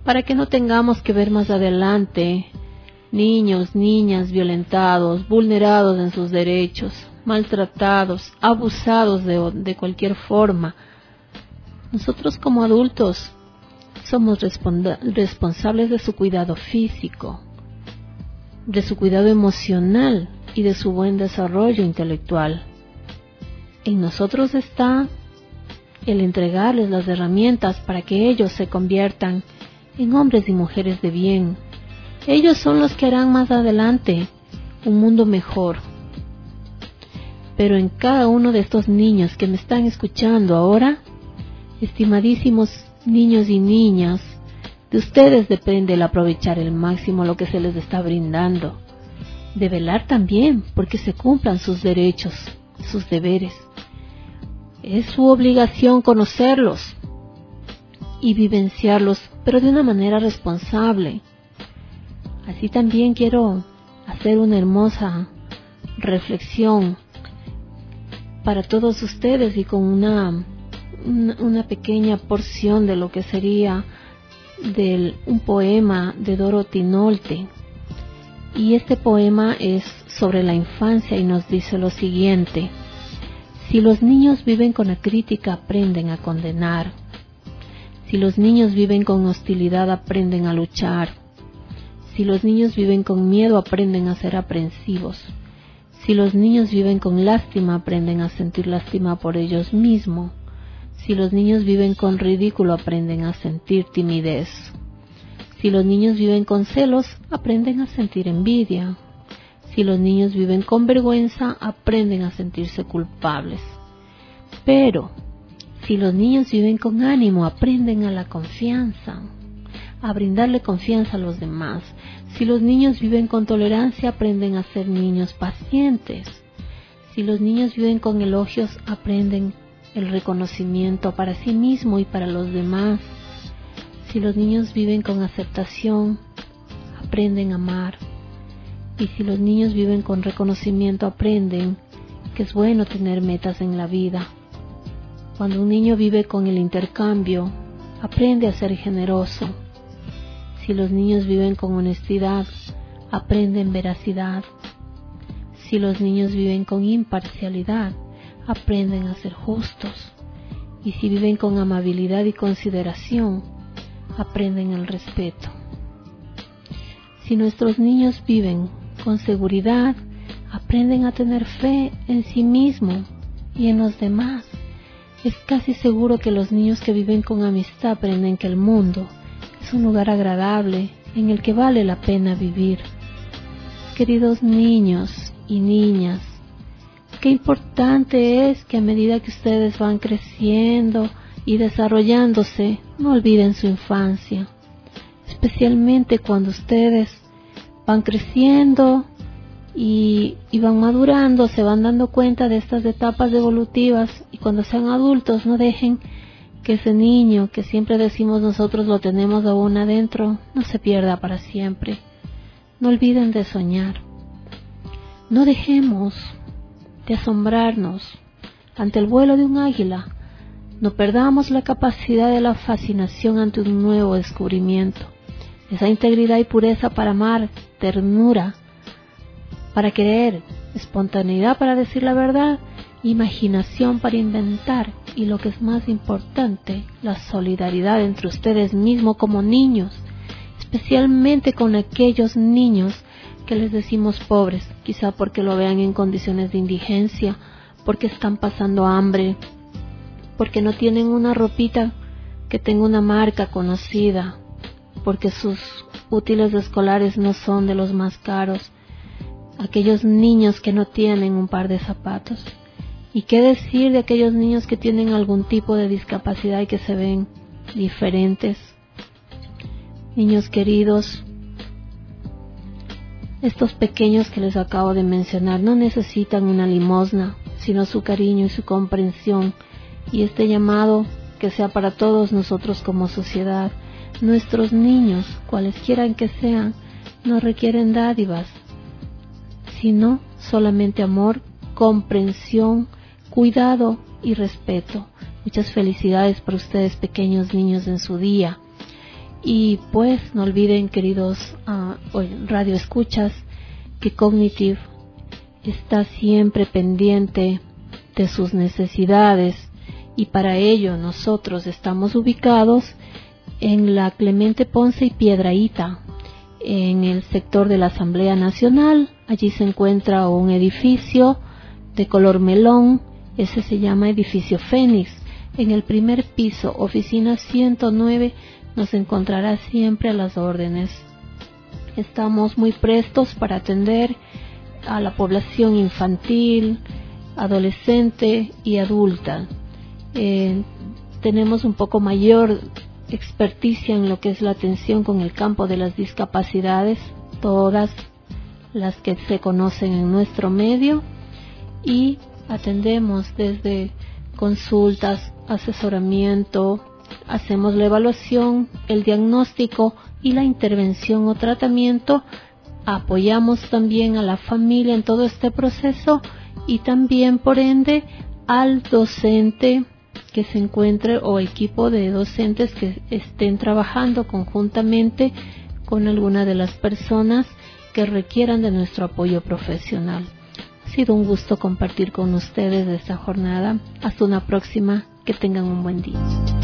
para que no tengamos que ver más adelante niños, niñas violentados, vulnerados en sus derechos, maltratados, abusados de, de cualquier forma. Nosotros como adultos somos responda- responsables de su cuidado físico, de su cuidado emocional y de su buen desarrollo intelectual. En nosotros está el entregarles las herramientas para que ellos se conviertan en hombres y mujeres de bien. Ellos son los que harán más adelante un mundo mejor. Pero en cada uno de estos niños que me están escuchando ahora, estimadísimos niños y niñas, de ustedes depende el aprovechar al máximo lo que se les está brindando, de velar también porque se cumplan sus derechos, sus deberes. Es su obligación conocerlos y vivenciarlos, pero de una manera responsable. Así también quiero hacer una hermosa reflexión para todos ustedes y con una, una, una pequeña porción de lo que sería de un poema de Dorothy Nolte. Y este poema es sobre la infancia y nos dice lo siguiente: si los niños viven con la crítica, aprenden a condenar. Si los niños viven con hostilidad, aprenden a luchar. Si los niños viven con miedo, aprenden a ser aprensivos. Si los niños viven con lástima, aprenden a sentir lástima por ellos mismos. Si los niños viven con ridículo, aprenden a sentir timidez. Si los niños viven con celos, aprenden a sentir envidia. Si los niños viven con vergüenza, aprenden a sentirse culpables. Pero si los niños viven con ánimo, aprenden a la confianza, a brindarle confianza a los demás. Si los niños viven con tolerancia, aprenden a ser niños pacientes. Si los niños viven con elogios, aprenden el reconocimiento para sí mismo y para los demás. Si los niños viven con aceptación, aprenden a amar. Y si los niños viven con reconocimiento, aprenden que es bueno tener metas en la vida. Cuando un niño vive con el intercambio, aprende a ser generoso. Si los niños viven con honestidad, aprenden veracidad. Si los niños viven con imparcialidad, aprenden a ser justos. Y si viven con amabilidad y consideración, aprenden el respeto. Si nuestros niños viven con seguridad, aprenden a tener fe en sí mismo y en los demás. Es casi seguro que los niños que viven con amistad aprenden que el mundo es un lugar agradable en el que vale la pena vivir. Queridos niños y niñas, qué importante es que a medida que ustedes van creciendo y desarrollándose, no olviden su infancia, especialmente cuando ustedes van creciendo y, y van madurando, se van dando cuenta de estas etapas evolutivas, y cuando sean adultos no dejen que ese niño que siempre decimos nosotros lo tenemos aún adentro no se pierda para siempre. No olviden de soñar. No dejemos de asombrarnos ante el vuelo de un águila. No perdamos la capacidad de la fascinación ante un nuevo descubrimiento. Esa integridad y pureza para amar, ternura para querer, espontaneidad para decir la verdad, imaginación para inventar y, lo que es más importante, la solidaridad entre ustedes mismos como niños, especialmente con aquellos niños que les decimos pobres, quizá porque lo vean en condiciones de indigencia, porque están pasando hambre, porque no tienen una ropita que tenga una marca conocida, porque sus útiles escolares no son de los más caros, aquellos niños que no tienen un par de zapatos. ¿Y qué decir de aquellos niños que tienen algún tipo de discapacidad y que se ven diferentes? Niños queridos, estos pequeños que les acabo de mencionar no necesitan una limosna, sino su cariño y su comprensión, y este llamado que sea para todos nosotros como sociedad. Nuestros niños, cualesquiera que sean, no requieren dádivas, sino solamente amor, comprensión, cuidado y respeto. Muchas felicidades para ustedes, pequeños niños, en su día. Y pues no olviden, queridos uh, radio escuchas, que Cognitive está siempre pendiente de sus necesidades, y para ello nosotros estamos ubicados en la Clemente Ponce y Piedrahíta, en el sector de la Asamblea Nacional. Allí se encuentra un edificio de color melón, ese se llama Edificio Fénix. En el primer piso, oficina ciento nueve, nos encontrará siempre a las órdenes. Estamos muy prestos para atender a la población infantil, adolescente y adulta. Eh, tenemos un poco mayor experticia en lo que es la atención con el campo de las discapacidades, todas las que se conocen en nuestro medio, y atendemos desde consultas, asesoramiento, hacemos la evaluación, el diagnóstico y la intervención o tratamiento. Apoyamos también a la familia en todo este proceso y también, por ende, al docente que se encuentre o equipo de docentes que estén trabajando conjuntamente con alguna de las personas que requieran de nuestro apoyo profesional. Ha sido un gusto compartir con ustedes esta jornada. Hasta una próxima. Que tengan un buen día.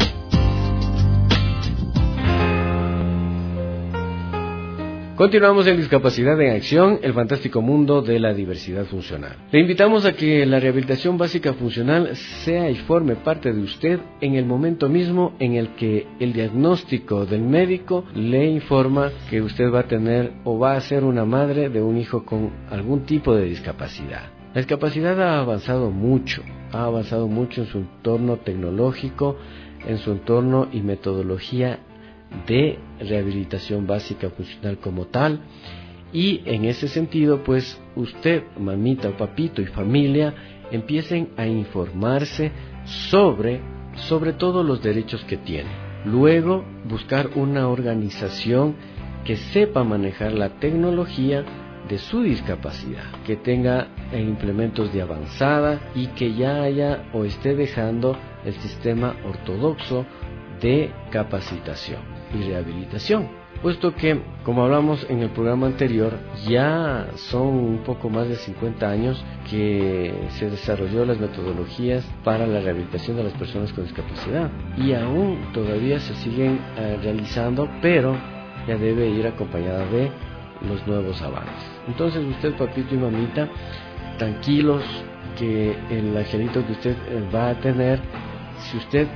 Continuamos en Discapacidad en Acción, el fantástico mundo de la diversidad funcional. Le invitamos a que la rehabilitación básica funcional sea y forme parte de usted en el momento mismo en el que el diagnóstico del médico le informa que usted va a tener o va a ser una madre de un hijo con algún tipo de discapacidad. La discapacidad ha avanzado mucho, ha avanzado mucho en su entorno tecnológico, en su entorno y metodología de rehabilitación básica funcional como tal, y en ese sentido pues usted, mamita, papito y familia empiecen a informarse sobre sobre todos los derechos que tiene. Luego buscar una organización que sepa manejar la tecnología de su discapacidad, que tenga implementos de avanzada y que ya haya o esté dejando el sistema ortodoxo de capacitación y rehabilitación, puesto que, como hablamos en el programa anterior, ya son un poco más de cincuenta años que se desarrolló las metodologías para la rehabilitación de las personas con discapacidad y aún todavía se siguen eh, realizando, pero ya debe ir acompañada de los nuevos avances. Entonces usted, papito y mamita, tranquilos que el angelito que usted va a tener, si usted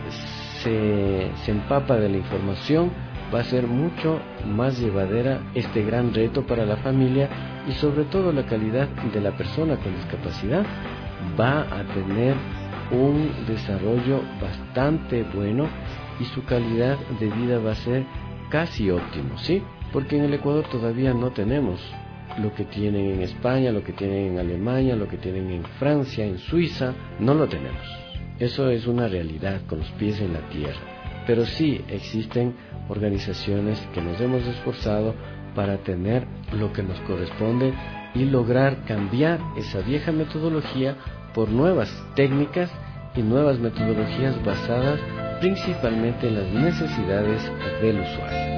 se, se empapa de la información, va a ser mucho más llevadera este gran reto para la familia y sobre todo la calidad de la persona con discapacidad va a tener un desarrollo bastante bueno y su calidad de vida va a ser casi óptimo, ¿sí? Porque en el Ecuador todavía no tenemos lo que tienen en España, lo que tienen en Alemania, lo que tienen en Francia, en Suiza, no lo tenemos. Eso es una realidad con los pies en la tierra. Pero sí existen organizaciones que nos hemos esforzado para tener lo que nos corresponde y lograr cambiar esa vieja metodología por nuevas técnicas y nuevas metodologías basadas principalmente en las necesidades del usuario.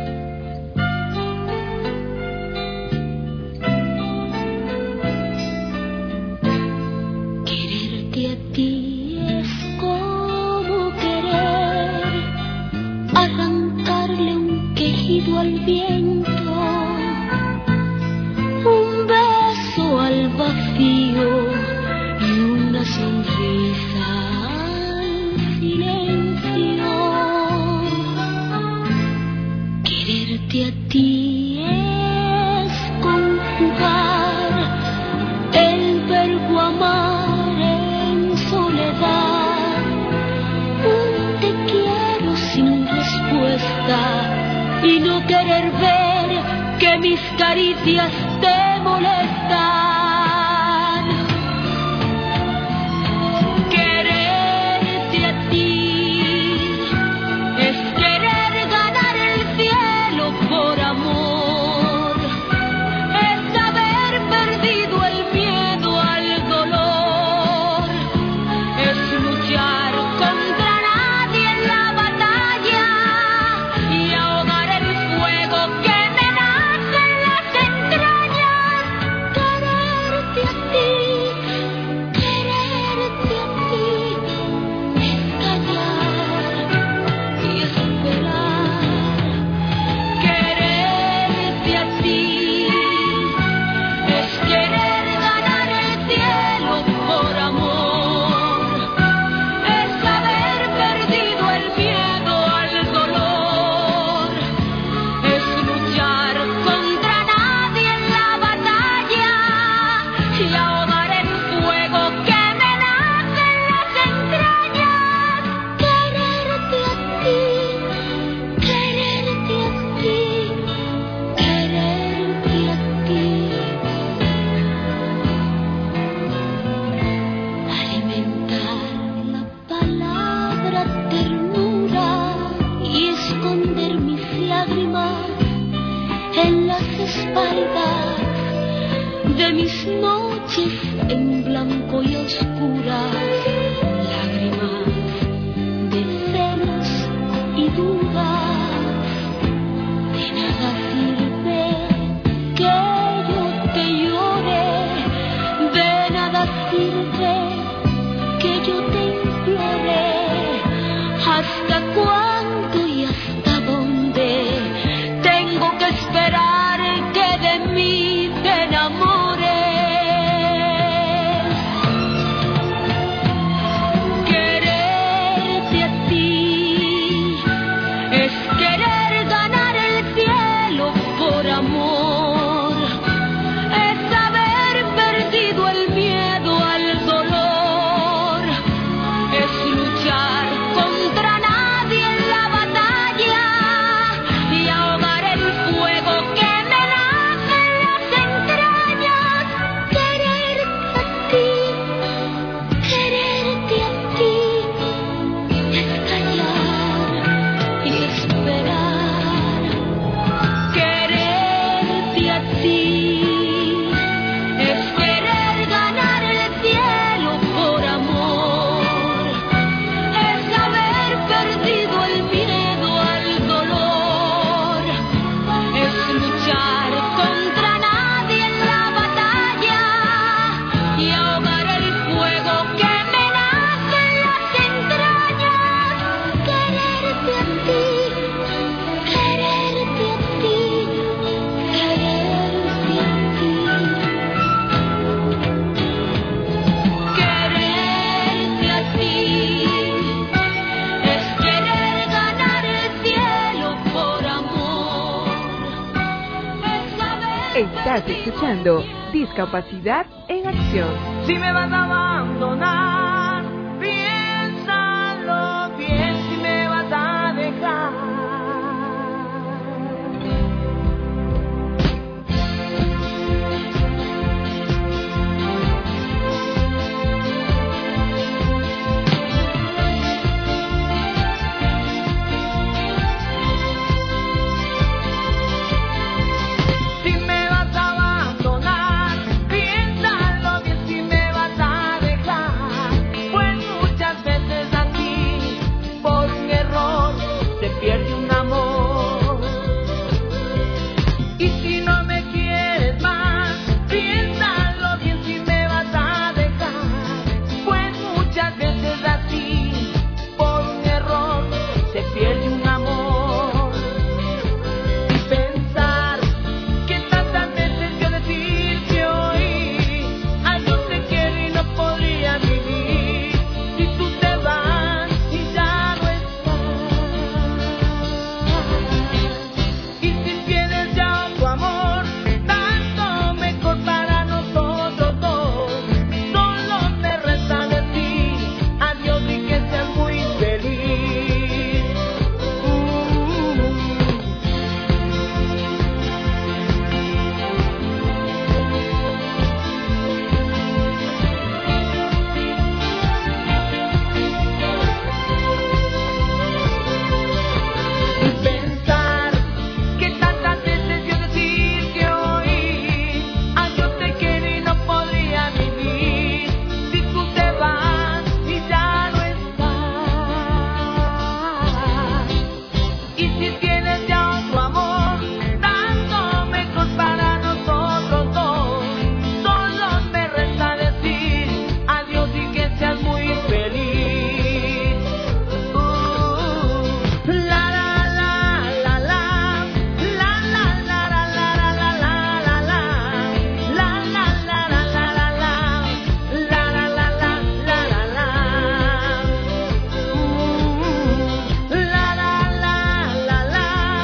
Al viento, un beso al vacío y una sonrisa al silencio. Quererte a ti es conjugar el verbo amar en soledad, un te quiero sin respuesta y no querer ver que mis caricias te molestan. Quererte a ti es querer ganar el cielo por amor, es haber perdido el miedo al dolor, es luchar contra nadie en la batalla y ahogar el recuerdas de mis noches en blanco y oscuras, lágrimas de celos y dudas. De nada sirve que yo te llore, de nada sirve que yo te implore. ¿Hasta cuándo y hasta dónde tengo que esperar que de mí te enamores? Quererte a ti es querer ganar el cielo por amor, es haber perdido el miedo al dolor, es luchar contra nadie en la batalla y ahogar el fuego que me nace en las entrañas. Quererte a ti, quererte a ti, es callar y esperar. Quererte a ti es querer ganar el cielo por amor, es haber perdido el miedo al dolor, es luchar contra nadie en la batalla y ahogar el fuego que me nace en las entrañas. Quererte a ti, quererte a ti, quererte a ti. Quererte a ti es querer ganar el cielo por amor, es saber. Estás escuchando Discapacidad en Acción. Si me vas a abandonar, piénsalo bien, si me vas a dejar. Si me vas a abandonar, piénsalo bien, si me vas a dejar. Pues muchas veces aquí, por un error, se pierde un amor. Y si no me quieres más, piénsalo bien, si me vas a dejar. Pues muchas veces así, por un error, se pierde un amor. Y pensar que tantas veces yo decirte hoy, ay, yo te quiero y no podría vivir si tú te vas y ya no estás. Y si tienes ya otro amor, tanto mejor para nosotros dos. Solo me resta decir adiós y que seas muy feliz. Uh. Y pensar que tantas veces yo decirte hoy, ay, yo te quiero y no podría vivir si tú te vas y ya no estás. Y si tienes ya otro amor, tanto mejor para nosotros dos. Solo me resta decir adiós y que seas muy feliz. Uh, la la la la la, la la la la la la la la la, la la la la la la la la, la la la la la la. Uh, la la la la la, la la la la la la la,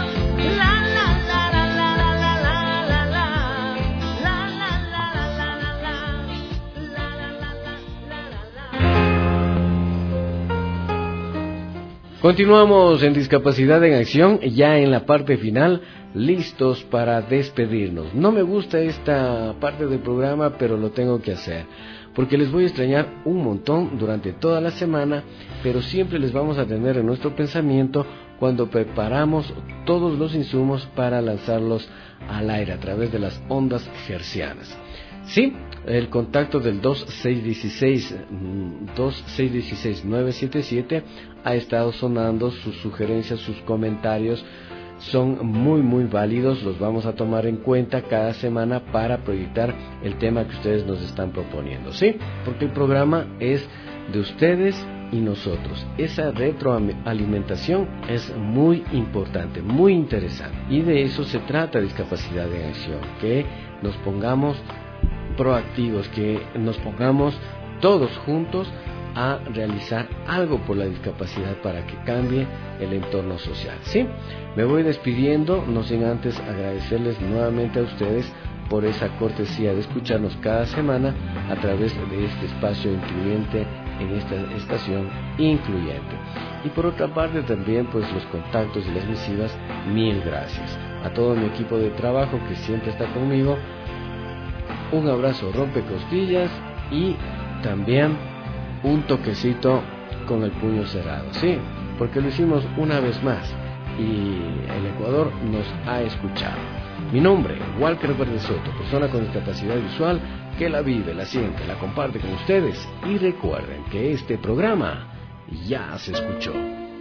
la la la Continuamos en Discapacidad en Acción, ya en la parte final, listos para despedirnos. No me gusta esta parte del programa, pero lo tengo que hacer. porque les voy a extrañar un montón durante toda la semana, pero siempre les vamos a tener en nuestro pensamiento cuando preparamos todos los insumos para lanzarlos al aire a través de las ondas hercianas. Sí, el contacto del dos seis uno seis nueve siete siete ha estado sonando, sus sugerencias, sus comentarios son muy muy válidos, los vamos a tomar en cuenta cada semana para proyectar el tema que ustedes nos están proponiendo, ¿sí? Porque el programa es de ustedes y nosotros. Esa retroalimentación es muy importante, muy interesante, y de eso se trata Discapacidad en Acción, que nos pongamos proactivos, que nos pongamos todos juntos a realizar algo por la discapacidad para que cambie el entorno social, ¿sí? Me voy despidiendo, no sin antes agradecerles nuevamente a ustedes por esa cortesía de escucharnos cada semana a través de este espacio incluyente en esta estación incluyente. Y por otra parte también pues los contactos y las misivas, mil gracias. A todo mi equipo de trabajo que siempre está conmigo, un abrazo rompecostillas y también un toquecito con el puño cerrado, sí, porque lo hicimos una vez más y el Ecuador nos ha escuchado. Mi nombre, Walker Verde Soto, persona con discapacidad visual que la vive, la siente, la comparte con ustedes, y recuerden que este programa ya se escuchó.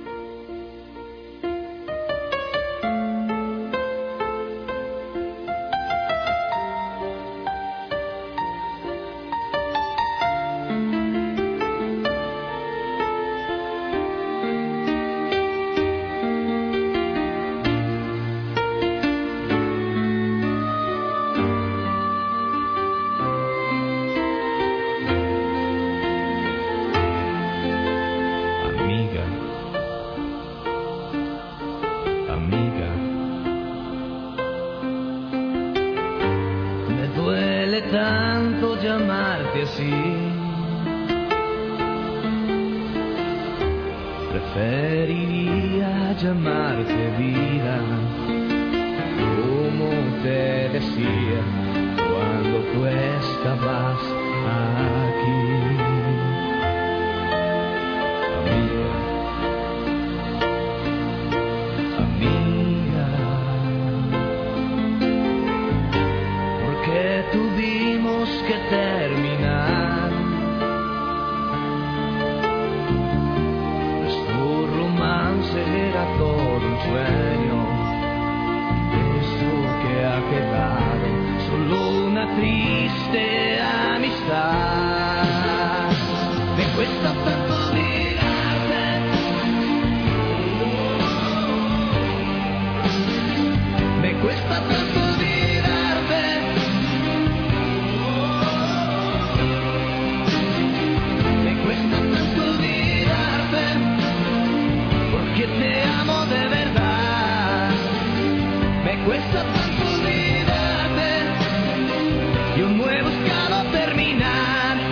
Preferiría llamarte vida, como te decía cuando tú estabas aquí. Amiga, amiga, porque tuvimos que terminar. Era todo un sueño, eso que ha quedado, solo una triste amistad. Me cuesta tanto olvidarte, me cuesta tanto olvidarte, me cuesta tanto olvidarte. Que te amo de verdad, me cuesta tanto olvidarte, yo no he buscado terminar,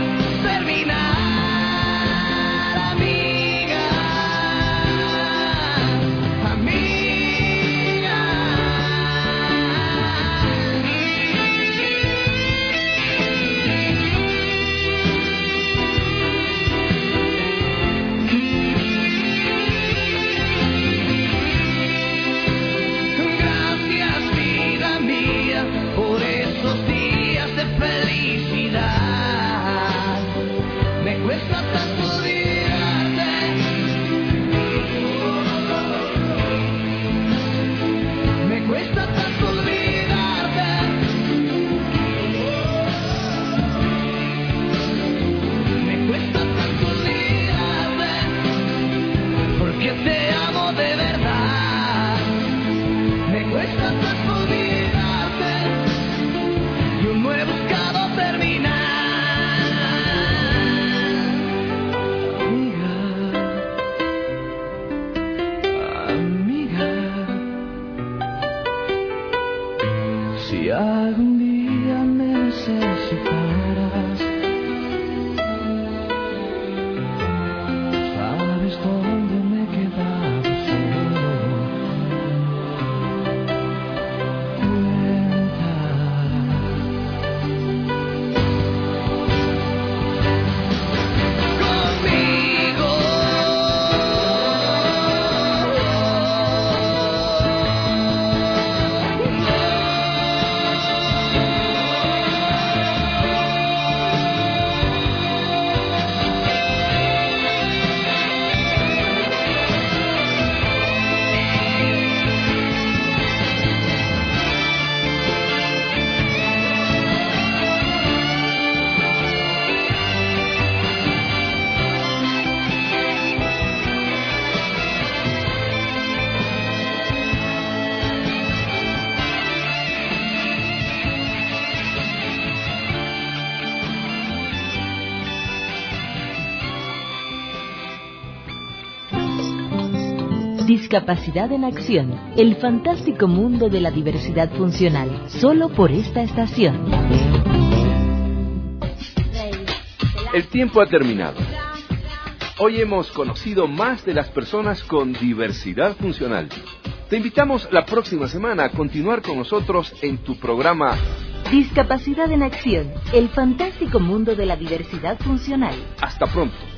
Discapacidad en Acción, el fantástico mundo de la diversidad funcional, solo por esta estación. El tiempo ha terminado. Hoy hemos conocido más de las personas con diversidad funcional. Te invitamos la próxima semana a continuar con nosotros en tu programa Discapacidad en Acción, el fantástico mundo de la diversidad funcional. Hasta pronto.